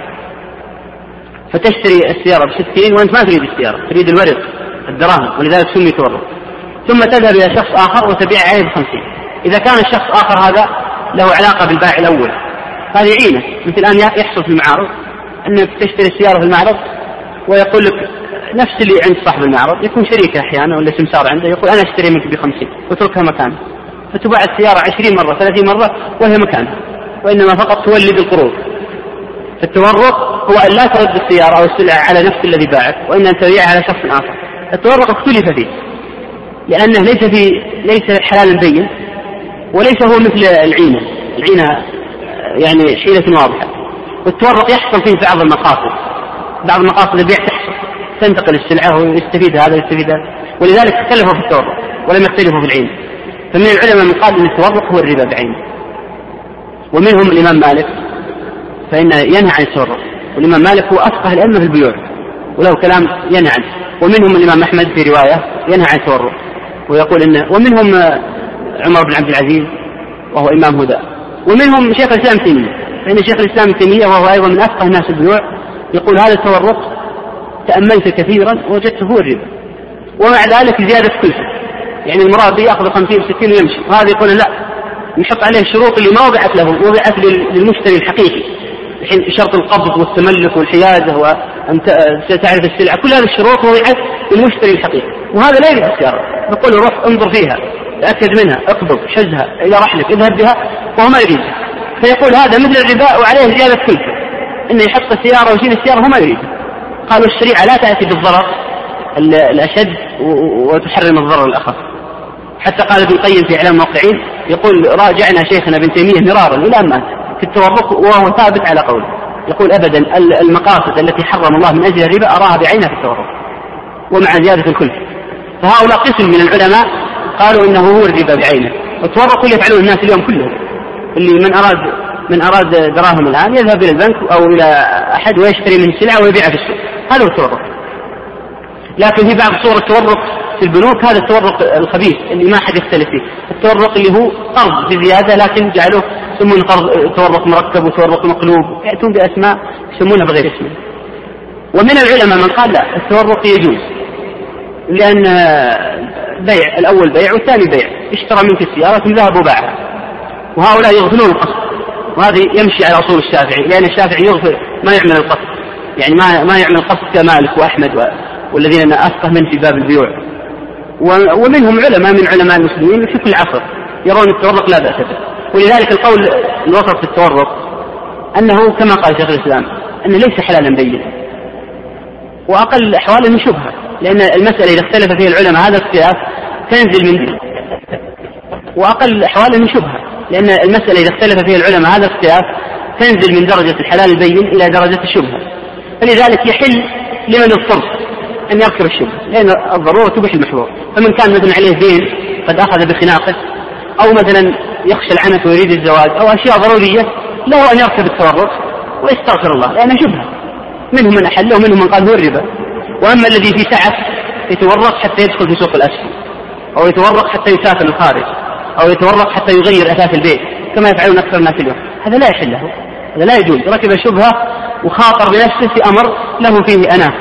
Speaker 1: فتشتري السيارة ب60 وأنت ما تريد السيارة، تريد الورق الدراهم، ولذلك سمي تورق. ثم تذهب إلى شخص آخر وتبيع عليه ب50. إذا كان الشخص آخر هذا له علاقة بالبائع الأول، هذه عينة. مثل الآن يحصل في المعارض أنك تشتري السيارة في المعرض ويقول لك نفس اللي عند صاحب المعرض، يكون شريكه أحيانا ولا سمسار عنده، يقول أنا أشتري منك ب50 وتركها مكانه، فتباع السيارة 20 مرة 30 مرة وهي مكانها، وإنما فقط تولد القروض. فالتورق هو أن لا ترد السيارة أو السلعة على نفس الذي باعك، وإن أن تبيعها على شخص آخر. التورق اختلف فيه لأنه ليس حلالا بين، وليس هو مثل العينة يعني حيلة واضحة. والتورق يحصل فيه بعض المقاصد البيع تحصل، تنتقل السلعة ويستفيد هذا ويستفيد هذا، ولذلك اختلفوا في التورق ولم يختلفوا في العين. فمن العلماء من قال أن التورق هو الربا بعينه، ومنهم الإمام مالك فإنه ينهى عن التورق، والإمام مالك هو أفقه الأئمة في البيوع وله كلام ينهى عنه. ومنهم الإمام أحمد في رواية ينهى عن التورق ويقول إنه، ومنهم عمر بن عبد العزيز وهو إمام هدى، ومنهم شيخ الإسلام تيمية، فإن شيخ الإسلام تيمية وهو أيضا من أفقه الناس البيوع يقول هذا التورق تأملت كثيرا ووجدته هو الربا، ومع ذلك زيادة كلفة، يعني المراد يأخذ 50 و60 ويمشي، وهذا يقول لا، نحط عليه الشروط اللي ما وضعت له، وضعت للمشتري الحقيقي، الحين شرط القبض والتملك والحيازة وأن تعرف السلعة، كل هذه الشروط وضعت للمشتري الحقيقي، وهذا لا يريد السيارة، نقول له روح انظر فيها، تأكد منها، اقبض، حجها إلى رحلك، اذهب بها، وهو ما يريد. فيقول هذا مثل الربا وعليه زيادة كلفة، إنه يحط السيارة ويشيل السيارة هو ما يريد. قالوا الشريعة لا تأتي بالضرر الأشد وتحرم الضرر الأخف. حتى قال ابن القيم في إعلام الموقعين يقول راجعنا شيخنا ابن تيمية مرارا إلى أن مات في التورق وهو ثابت على قوله، يقول أبدا المقاصد التي حرم الله من أجل الربا أراها بعينها في التورق ومع زيادة الكلفة. فهؤلاء قسم من العلماء قالوا إنه هو الربا بعينه. والتورق اللي يفعلون الناس اليوم كلهم، اللي من أراد دراهم الآن يذهب إلى البنك أو إلى أحد ويشتري من السلعة ويبيعها في السوق، هذا هو التورق. لكن في بعض صور التورق في البنوك هذا التورق الخبيث اللي ما حد يختلف فيه، التورق اللي هو قرض بزيادة لكن جعلوه يسمونه تورق مركب وتورق مقلوب، يأتون بأسماء يسمونها بغير اسمه. ومن العلماء من قال لا، التورق يجوز، لأن بيع الأول بيع والثاني بيع، اشترى منك السيارة ثم ذهب وباعها، وهؤلاء يغفلون القصد، وهذا يمشي على أصول الشافعي، لأن الشافعي يغفل ما يعمل القصد، يعني ما يعمل القصد كمالك وأحمد والذين أفقه من في باب البيوع. ومنهم علماء من علماء المسلمين في كل عصر يرون التورق لا بأس به. ولذلك القول الوسط في التورق أنه كما قال شيخ الإسلام أنه ليس حلالا بينا، وأقل الأحوال أنه شبهة، لأن المسألة إذا اختلف فيها العلماء هذا اختلاف تنزل من وأقل الأحوال أنه شبهة، لأن المسألة إذا اختلف فيها العلماء هذا اختلاف تنزل من درجة الحلال البين إلى درجة الشبهة. فلذلك يحل لمن اضطر أن يركب الشبهة، لأن الضرورة تبيح المحظور. فمن كان مثلا عليه دين قد أخذ بخناقه، أو مثلا يخشى العنت ويريد الزواج، أو أشياء ضرورية، له أن يركب التورق ويستغفر الله، لأنه شبهة. منهم من أحله ومنهم من قال هو الربا. وأما الذي في سعة يتورق حتى يدخل في سوق الأسهم، أو يتورق حتى يسافر الخارج، أو يتورق حتى يغير أثاث البيت كما يفعلون أكثر الناس اليوم، هذا لا يحل له، هذا لا يجوز. ركب الشبهة وخاطر بنفسه في أمر له فيه أناه.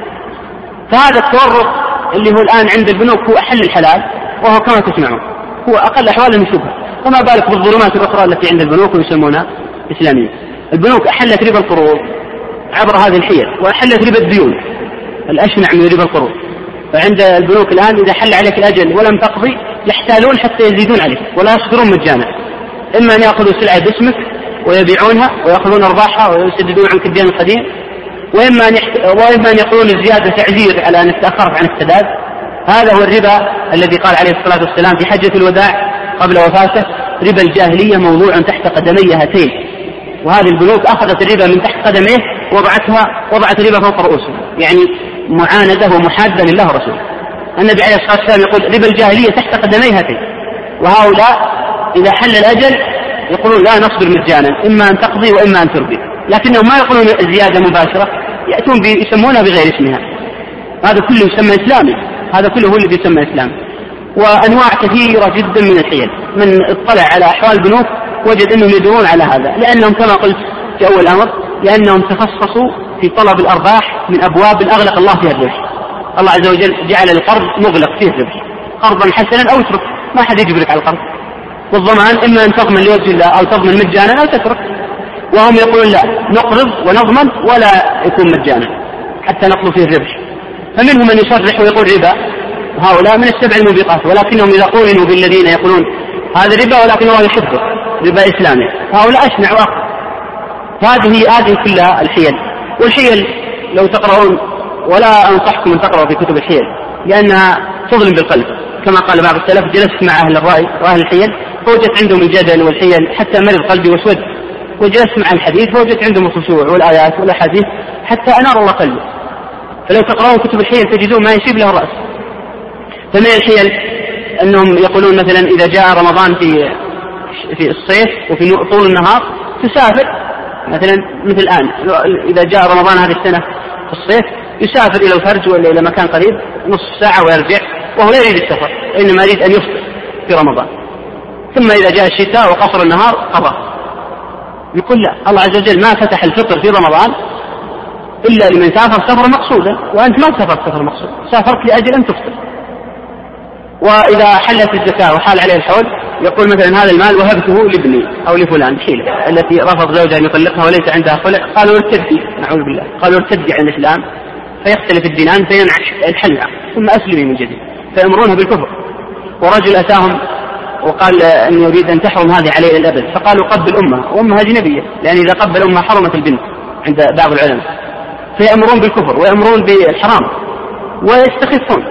Speaker 1: فهذا التورق اللي هو الآن عند البنوك هو أحل الحلال، وهو كما تسمعون هو أقل أحواله من شبهة، فما بالك بالظلمات الأخرى التي عند البنوك ويسمونها إسلامية. البنوك أحلت ربا القروض عبر هذه الحيل، وأحلت ربا الديون الأشنع من ربا القروض. فعند البنوك الآن إذا حل عليك الأجل ولم تقضي يحتالون حتى يزيدون عليك ولا يصدرون مجانا، إما أن يأخذوا سلعة باسمك ويبيعونها ويأخذون أرباحها ويسددون عنك الدين القديم، وإما أن يقولون الزيادة تعذير على أن تأخرت عن السداد. هذا هو الربا الذي قال عليه الصلاة والسلام في حجة الوداع قبل وفاته: ربا الجاهلية موضوع تحت قدمي هاتين. وهذه البنوك أخذت الربا من تحت قدميه وضعت الربا فوق رؤوسهم، يعني معاندة ومحادة لله ورسوله. النبي عليه الصلاة والسلام يقول ربا الجاهلية تحت قدمي هاتين. وهؤلاء إذا حل الأجل يقولون لا نصبر مجانا، إما أن تقضي وإما أن تربي، لكنهم ما يقولون الزيادة مباشرة، يأتون يسمونها بغير اسمها، هذا كله يسمى إسلامي، هذا كله هو اللي يسمى إسلامي. وأنواع كثيرة جدا من الحيل، من اطلع على أحوال البنوك وجد أنهم يدورون على هذا، لأنهم كما قلت في أول الأمر لأنهم تخصصوا في طلب الأرباح من أبواب أغلق الله فيها الربح. الله عز وجل جعل القرض مغلق فيه الربح، قرضا حسنا أو اترك، ما حد يجبرك على القرض. والضمان إما أن تضمن لوجه الله أو تضمن مجانا أو تترك، وهم يقولون لا، نقرض ونضمن ولا يكون مجانا حتى نطلب فيه الربح. فمنهم من يصرح ويقول ربا، وهؤلاء من السبع الموبقات، ولكنهم إذا قولوا بالذين يقولون هذا ربا ولكنه يحبه ربا إسلامي، هؤلاء أشنع وأخر. هذه كلها الحيل. والحيل لو تقرؤون، ولا أنصحكم أن تقرأوا في كتب الحيل لأنها تظلم بالقلب، كما قال بعض السلف: جلست مع أهل الرأي وأهل الحيل فوجدت عندهم الجدل والحيل حتى مرض قلبي واسود، وجلست مع الحديث فوجدت عندهم الخشوع والآيات والأحاديث حتى أنار الله قلبي. فلو تقرأون كتب الحيل تجدون ما يشيب له الرأس. فمن الحيل أنهم يقولون مثلا إذا جاء رمضان في الصيف وفي طول النهار تسافر، مثلا مثل الآن إذا جاء رمضان هذه السنة في الصيف يسافر إلى الفرج ولا إلى مكان قريب نصف ساعة ويرجع، وهو لا يريد السفر إنما يريد أن يفطر في رمضان. ثم إذا جاء الشتاء وقصر النهار قضى. يقول لا، الله عز وجل ما فتح الفطر في رمضان إلا لمن سافر سفر مقصودا، وأنت ما سافرت سفر مقصود، سافرت لأجل أن تفطر. وإذا حلت الزكاة وحال عليه الحول يقول مثلا هذا المال وهبته لابني أو لفلان حيلة، التي رفض زوجها أن يطلقها وليس عندها خلع، قالوا ارتدي، نعوذ بالله، قالوا ارتدي عن الإسلام فيختلف الدينان فينعش الحل ثم أسلمي من جديد، فيأمرونها بالكفر. ورجل أتاهم وقال أن يريد أن تحرم هذه عليه الأبد، فقالوا قبل أمها، وأمها أجنبية، لأن إذا قبل أمها حرمت البنت عند بعض العلماء، فيأمرون بالكفر ويأمرون بالحرام ويستخفون.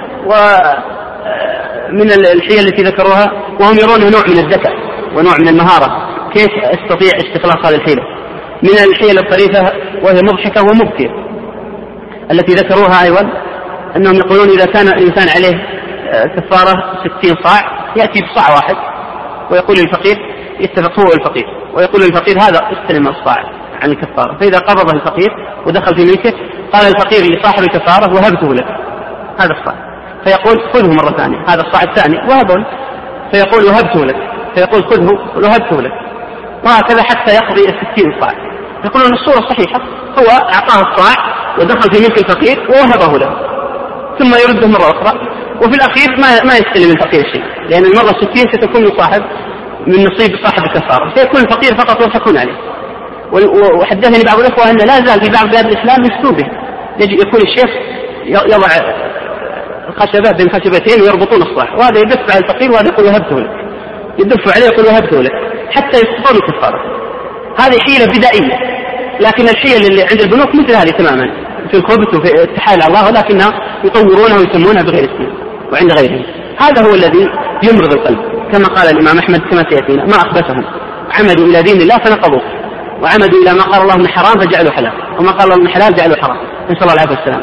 Speaker 1: ومن الحيل التي ذكروها وهم يرونه نوع من الذكاء ونوع من المهارة، كيف استطيع استخلاص هذه الحيلة؟ من الحيل الطريفة وهي مضحكة ومبكية التي ذكروها أيضا أنهم يقولون إذا كان الإنسان عليه كفارة 60 صاع يأتي بصاع واحد ويقول للفقير، يتفق هو الفقير ويقول للفقير هذا استلم الصاع عن الكفارة، فإذا قبضه الفقير ودخل في ملكه قال الفقير لصاحب الكفارة وهبته لك هذا الصاع، فيقول خذه مرة ثانية هذا الصاع الثاني وهبه، فيقول وهبته لك، فيقول خذه وهبته لك، وهكذا حتى يقضي 60 صاع. يقولون الصورة صحيحة، هو أعطاه الصاع ودخل في ملك الفقير ووهبه له ثم يرده مرة أخرى، وفي الأخير ما يستلم الفقير شيء، لأن المرة 60 ستكون من نصيب صاحب الكفارة، سيكون الفقير فقط يضحكون عليه. وحدثني بعض الأخوة أن لا زال في بعض بلاد الإسلام يفتون به، يكون الشيخ يضع الخشبة بين خشبتين ويربطون الصاع، وهذا يدفع على الفقير وهذا يقول وهبته لك، يدفع عليه يقول وهبته لك حتى يسقطون الكفارة. هذه حيلة بدائية، لكن الحيل اللي عند البنوك مثل هذه تماما في الخبث وفي التحايل على الله، ولكنها يطورونها ويسمونها بغير اسمه وعند غيرهم. هذا هو الذي يمرض القلب، كما قال الإمام أحمد كما سيأتينا: ما أخبثهم عمدوا إلى دين الله فنقضوه، وعمدوا إلى ما قال الله من حرام فجعلوا حلال، وما قال الله من حلال جعلوا حرام، نسأل الله العافية والسلام.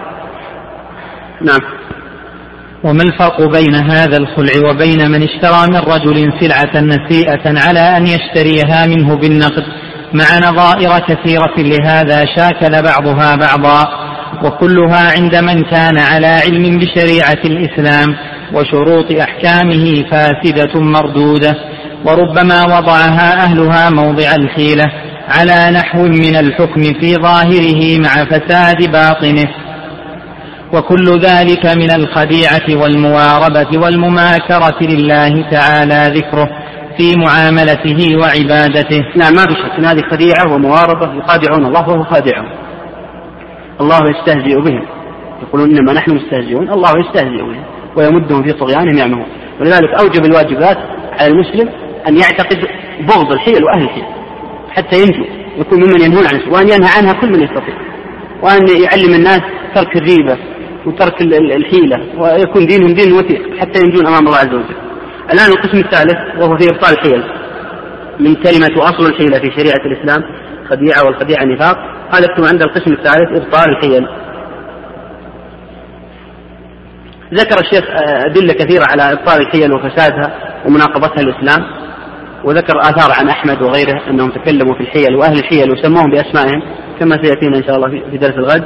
Speaker 1: نعم.
Speaker 2: وما الفرق بين هذا الخلع وبين من اشترى من رجل سلعة نسيئة على أن يشتريها منه بالنقد مع نظائر كثيرة لهذا شاكل بعضها بعضا، وكلها عند من كان على علم بشريعة الإسلام وشروط أحكامه فاسدة مردودة، وربما وضعها أهلها موضع الحيلة على نحو من الحكم في ظاهره مع فساد باطنه، وكل ذلك من الخديعة والمواربة والمماكرة لله تعالى ذكره في معاملته وعبادته.
Speaker 1: نعم، ما في شك هذه خديعة ومواربة، يخادعون الله وهو خادعهم، الله يستهزئ بهم، يقولون إنما نحن مستهزئون، الله يستهزئ بهم ويمدهم في طغيانهم يعمهون. ولذلك أوجب الواجبات على المسلم أن يعتقد بغض الحيل وأهل الحيل حتى ينجو، يكون ممن ينهون عنه وأن ينهى عنها كل من يستطيع، وأن يعلم الناس ترك الريبة وترك الحيلة، ويكون دينهم دين وثيق حتى ينجون أمام الله عز وجل. الآن القسم الثالث وهو في إبطال الحيل، من كلمة أصل الحيلة في شريعة الإسلام خديعة، والخديعة نفاق، هذا اكتب عند القسم الثالث إبطال الحيل. ذكر الشيخ أدلة كثيرة على إبطال الحيل وفسادها ومناقضتها الإسلام، وذكر آثار عن أحمد وغيره أنهم تكلموا في الحيل وأهل الحيل وسموهم بأسمائهم كما سيأتينا إن شاء الله في درس الغد.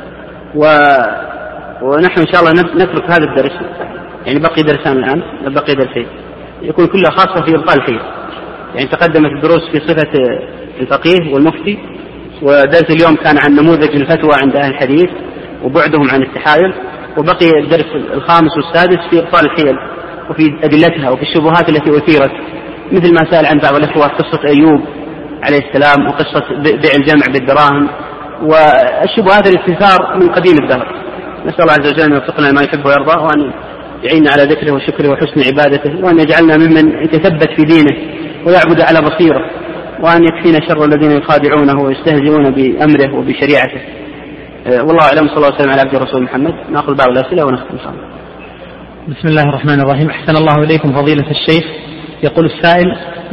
Speaker 1: ونحن إن شاء الله نترك هذا الدرس، يعني بقي درسان الآن، بقي درسين يكون كلها خاصة في إبطال الحيل. يعني تقدمت الدروس في صفة الفقيه والمفتي، ودرس اليوم كان عن نموذج الفتوى عند أهل الحديث وبعدهم عن التحايل، وبقي الدرس الخامس والسادس في إبطال الحيل وفي أدلتها وفي الشبهات التي أثيرت، مثل ما سأل عن بعض الأخوة قصة أيوب عليه السلام وقصة بيع الجمع بالدراهم والشبهات التي تثار من قديم الدهر. نسأل الله عز وجل أن يوفقنا لما يحب ويرضى، وأن يعيننا على ذكره وشكره وحسن عبادته، وأن يجعلنا ممن يتثبت في دينه ويعبد على بصيرة، وأن يكفينا شر الذين يخادعونه ويستهزئون بأمره وبشريعته. والله أعلم. صلى الله عليه وسلم على عبد الرسول محمد. نأخذ بعض الأسئلة ونختم إن شاء الله.
Speaker 2: بسم الله الرحمن الرحيم. أحسن الله إليكم فضيلة الشيخ. يقول السائل: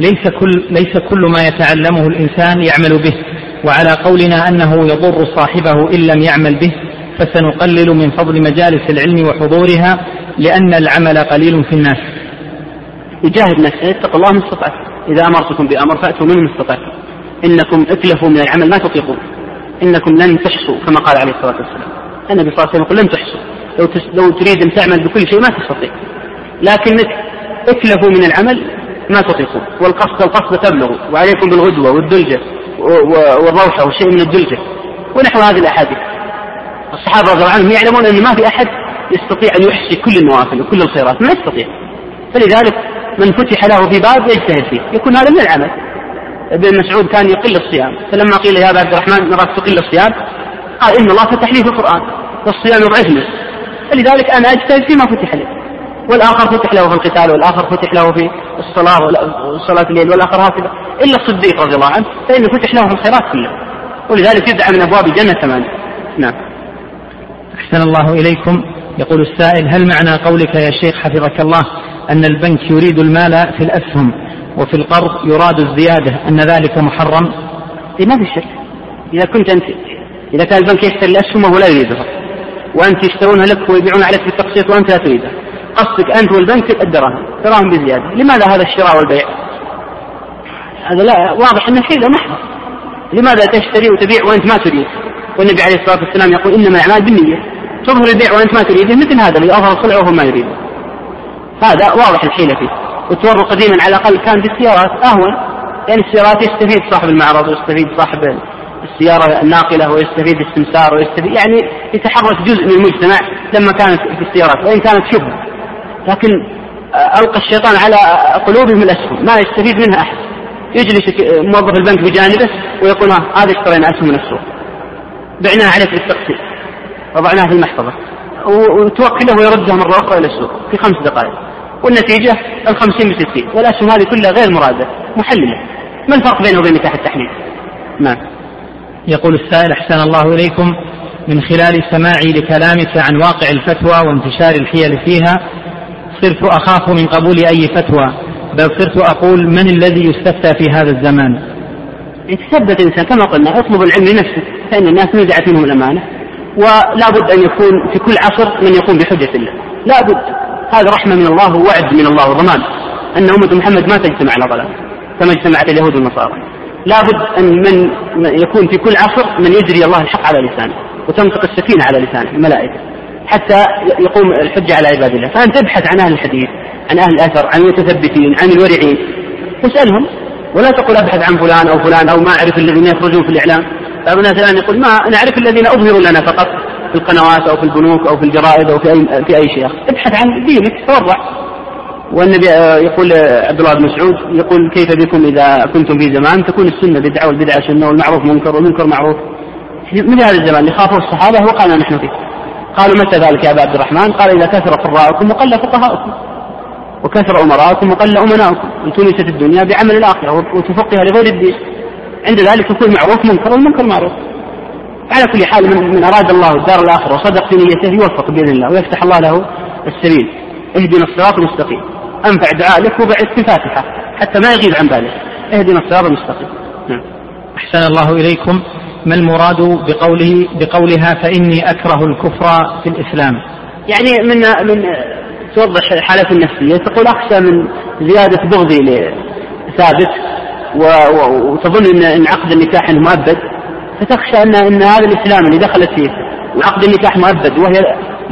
Speaker 2: ليس كل ما يتعلمه الإنسان يعمل به، وعلى قولنا أنه يضر صاحبه إن لم يعمل به، فسنقلل من فضل مجالس العلم وحضورها لأن العمل قليل في الناس.
Speaker 1: يجاهد نفسه، اتقوا الله ما استطعتم، إذا أمرتكم بأمر فأتوا منه ما استطعتم، إنكم اكلفوا من العمل ما تطيقون، إنكم لن تحصوا كما قال عليه الصلاة والسلام. النبي صلى الله عليه وسلم يقول لن تحصوا، لو تريد أن تعمل بكل شيء ما تستطيع، لكنك اكلفوا من العمل ما تطيقون، والقصد تبلغوا، وعليكم بالغدوة والدلجة والروحة وشيء من الدلجة ونحو هذه الأحاديث. الصحابة رضي الله عنهم يعلمون أن ما في أحد يستطيع أن يحصي كل النوافل وكل الخيرات، ما يستطيع، فلذلك من فتح له في باب يجتهد فيه يكون هذا من العمل. ابن مسعود كان يقل الصيام، فلما قيل يا أبا عبد الرحمن نراك تقل الصيام قال إن الله فتح لي في القرآن والصيام يضعفني، فلذلك أنا أجتهد فيما فتح لي. والآخر فتح له في القتال، والآخر فتح له في الصلاة وصلاة الليل، والآخر هكذا، إلا الصديق رضي الله عنه فإنه فتح له في الخيرات كلها، ولذلك يدعى من أبواب الجنة 8. نعم.
Speaker 2: أحسن الله إليكم. يقول السائل: هل معنى قولك يا شيخ حفظك الله أن البنك يريد المال في الأسهم وفي القرض يراد الزيادة أن ذلك محرم؟
Speaker 1: ما في شك. إذا كان البنك يشتري الأسهم وهو لا يريدها، وأنت يشترونها لك ويبيعون عليك بالتقسيط وأنت لا تريدها، قصدك أنت والبنك الدراهم بزيادة، لماذا هذا الشراء والبيع؟ هذا لا واضح أنه حيلة محضة. لماذا تشتري وتبيع وأنت ما تريد؟ والنبي عليه الصلاة والسلام يقول إنما الأعمال بالنية، تظهر البيع وأنت ما تريده مثل هذا اللي أظهر الخلع وهو ما يريد، هذا واضح الحيلة فيه. والتورق قديما على الأقل كان بالسيارات أهون، يعني السيارات يستفيد صاحب المعرض ويستفيد صاحب السيارة الناقلة ويستفيد السمسار ويستفيد، يعني يتحرك جزء من المجتمع لما كانت في السيارات وإن كانت شبه، لكن ألقى الشيطان على قلوبهم الأسهم ما يستفيد منها أحد. يجلس موظف البنك بجانبه ويقول هذا اشترينا أسهم من السوق، بعناها عليك بالتقسيط وضعناها في المحفظة، وتوكله ويردها مرة أخرى إلى السوق في 5 دقائق، والنتيجة 50 ب60، والأسهم هذه كلها غير مرادة محللة. ما الفرق بينه وبين نكاح التحليل؟ نعم.
Speaker 2: يقول السائل: أحسن الله إليكم، من خلال سماعي لكلامك عن واقع الفتوى وانتشار الحيل فيها صرت أخاف من قبول أي فتوى، بل صرت أقول من الذي يستفتى في هذا الزمان؟
Speaker 1: يتثبت الإنسان كما قلنا، اطلب العلم لنفسه، فإن الناس نزعت منهم الأمانة، ولا بد أن يكون في كل عصر من يقوم بحجة الله، لا بد. هذا رحمة من الله ووعد من الله وضمان أن أمة محمد ما تجتمع على ضلال كما اجتمعت اليهود والنصارى. لا بد أن من يكون في كل عصر من يجري الله الحق على لسانه وتنطق السكينة على لسانه الملائكة حتى يقوم الحجة على عباد الله. فأنت ابحث عن أهل الحديث، عن أهل الأثر، عن المتثبتين، عن الورعين، واسألهم، ولا تقول أبحث عن فلان أو فلان أو ما أعرف الذين يخرجون في الإعلام. بعض الناس الآن يقول ما نعرف الذين أظهروا لنا فقط في القنوات أو في البنوك أو في الجرائد أو في أي شيء. ابحث عن دينك، تورع. والنبي يقول عبد الله بن مسعود يقول كيف بكم إذا كنتم في زمان تكون السنة بدعة والبدعة سنة والمعروف منكر والمنكر معروف. من هذا الزمان اللي خافوا الصحابة وقالنا نحن فيه. قالوا متى ذلك يا أبا عبد الرحمن؟ قال إذا كثر قراءكم وقل فقهاؤكم وكثر أمراءكم وقل أمناؤكم وتنست الدنيا بعمل الآخرة وتفقها لغير الدين، عند ذلك يكون معروف منكر والمنكر معروف. على كل حال من أراد الله الدار الآخرة وصدق في نيته يوفق بإذن الله ويفتح الله له السبيل. اهدنا الصراط المستقيم، أنفع دعاء لك وبعد في الفاتحة حتى ما يغيب عن باله، اهدنا الصراط المستقيم.
Speaker 2: أحسن الله إليكم، ما المراد بقولها فإني أكره الكفر في الإسلام؟
Speaker 1: يعني من توضح حالة النفسية، تقول أخشى من زيادة بغضي ثابت وتظن أن عقد النكاح مؤبد، فتخشى أن هذا الإسلام اللي دخلت فيه وعقد النكاح مؤبد وهي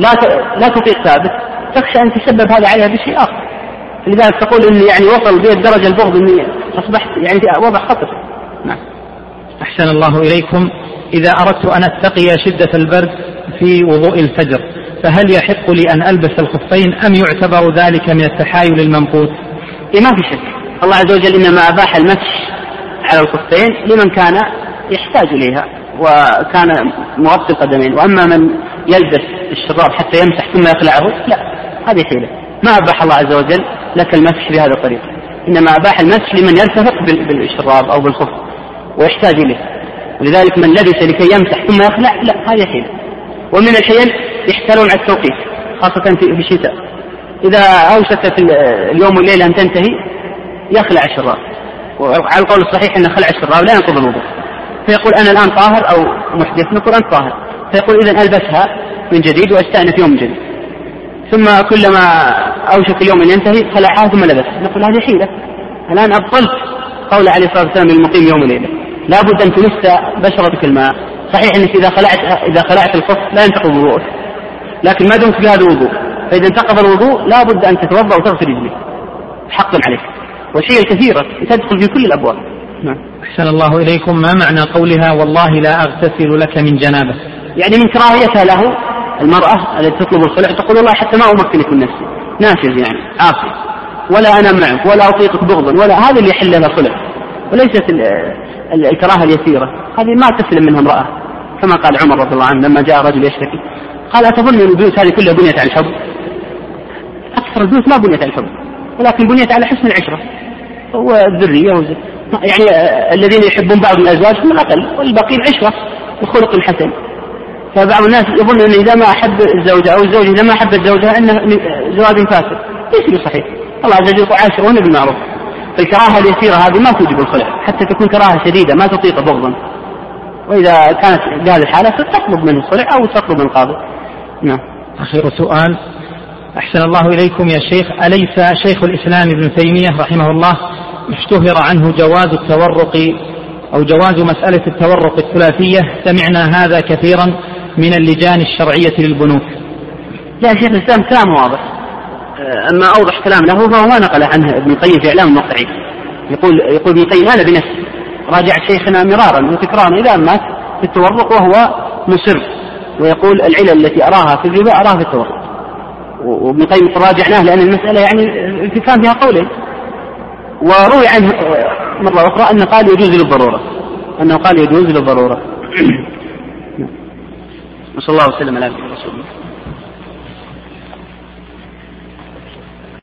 Speaker 1: لا تطيق ثابت، تخشى أن تسبب هذا عليها بشيء آخر. لذلك تقول إن يعني وصل بي الدرجة البغض إني أصبحت يعني في وضع خطر. نعم.
Speaker 2: أحسن الله إليكم. إذا أردت أن أتقي شدة البرد في وضوء الفجر فهل يحق لي أن ألبس الخفين أم يعتبر ذلك من التحايل الممقوت؟
Speaker 1: ما في شك، الله عز وجل إنما أباح المسح على الخفين لمن كان يحتاج إليها وكان مغطي القدمين، وأما من يلبس الشراب حتى يمسح ثم يخلعه لا، هذه حيلة. ما أباح الله عز وجل لك المسح بهذا الطريق، إنما أباح المسح لمن يرتفق بالشراب أو بالخف ويحتاج إليه، ولذلك من لبس لكي يمسح ثم يخلع لا، هذه حيلة. ومن الحيل يحتالون على التوقيت خاصة في الشتاء، إذا أوشك في اليوم والليلة أن تنتهي يخلع الشراب، وعلى القول الصحيح أن خلع الشراب لا ينقض الوضوء، فيقول أنا الآن طاهر أو محدث، نقول أنت طاهر، فيقول إذن ألبسها من جديد وأستأنف يوم جديد، ثم كلما أوشك اليوم أن ينتهي خلعها ثم لبس، نقول هذه حيلة. الآن أبطلت قول عليه الصلاة والسلام للمقيم يوم وليلة، لا بد أن تمس بشرتك الماء. صحيح أنك إذا خلعت الخف لا ينتقض وضوءك، لكن ما دمت بهذا الوضوء، فإذا انتقض الوضوء لا بد أن تتوضأ وتغسل رجلك، حقا عليك. والحيل كثيرة تدخل في كل الأبواب. نعم.
Speaker 2: أحسن الله إليكم. ما معنى قولها والله لا أغتسل لك من جنابه؟
Speaker 1: يعني من كراهيتها له المرأة التي تطلب الخلع، تقول والله حتى ما أمكنك من نفسي، ناشز يعني عاصي، ولا أنا معك ولا أطيقك بغضا، ولا هذا اللي يحل لها خلع، وليست الكراهة اليسيرة هذه ما تسلم منها امرأة، كما قال عمر رضي الله عنه لما جاء رجل يشتكي قال أتظن أن البيوت هذه كلها بنيت على الحب؟ أكثر البيوت ما بنيت على الحب، ولكن بنيت على حسن العشرة والذرية يعني الذين يحبون بعض من الأزواج هم الأقل، والباقين عشرة وخلق الحسن. فبعض الناس يظن أن إذا ما أحب الزوجة أو الزوجة إذا ما أحبت زوجها أنه زواج فاسد، ليس بصحيح. الله عز وجل عاشرون بالمعروف. الكراهة اليسيرة هذه ما توجب الخلع، حتى تكون كراهة شديدة ما تطيق بغضا، وإذا كانت بهذه الحالة فتطلب منه الخلع أو تطلب من القاضي. نعم.
Speaker 2: آخر سؤال. أحسن الله إليكم يا شيخ، أليس شيخ الإسلام ابن تيمية رحمه الله اشتهر عنه جواز التورق أو جواز مسألة التورق الثلاثية؟ سمعنا هذا كثيرا من اللجان الشرعية للبنوك.
Speaker 1: لا، شيخ الإسلام كلام واضح، أما أوضح كلام له فهو ما نقل عنه ابن القيم في إعلام الموقعين. يقول ابن القيم هذا بنفسه، راجع شيخنا مرارا وتكرارا إذا مات في التورق وهو مصر، ويقول العلل التي أراها في الربا أراها في التورق. وابن القيم راجعناه لأن المسألة يعني كان فيها قولين، وروي عنه مرة أخرى أنه قال يجوز للضرورة، وصلى الله وسلم على رسول الله.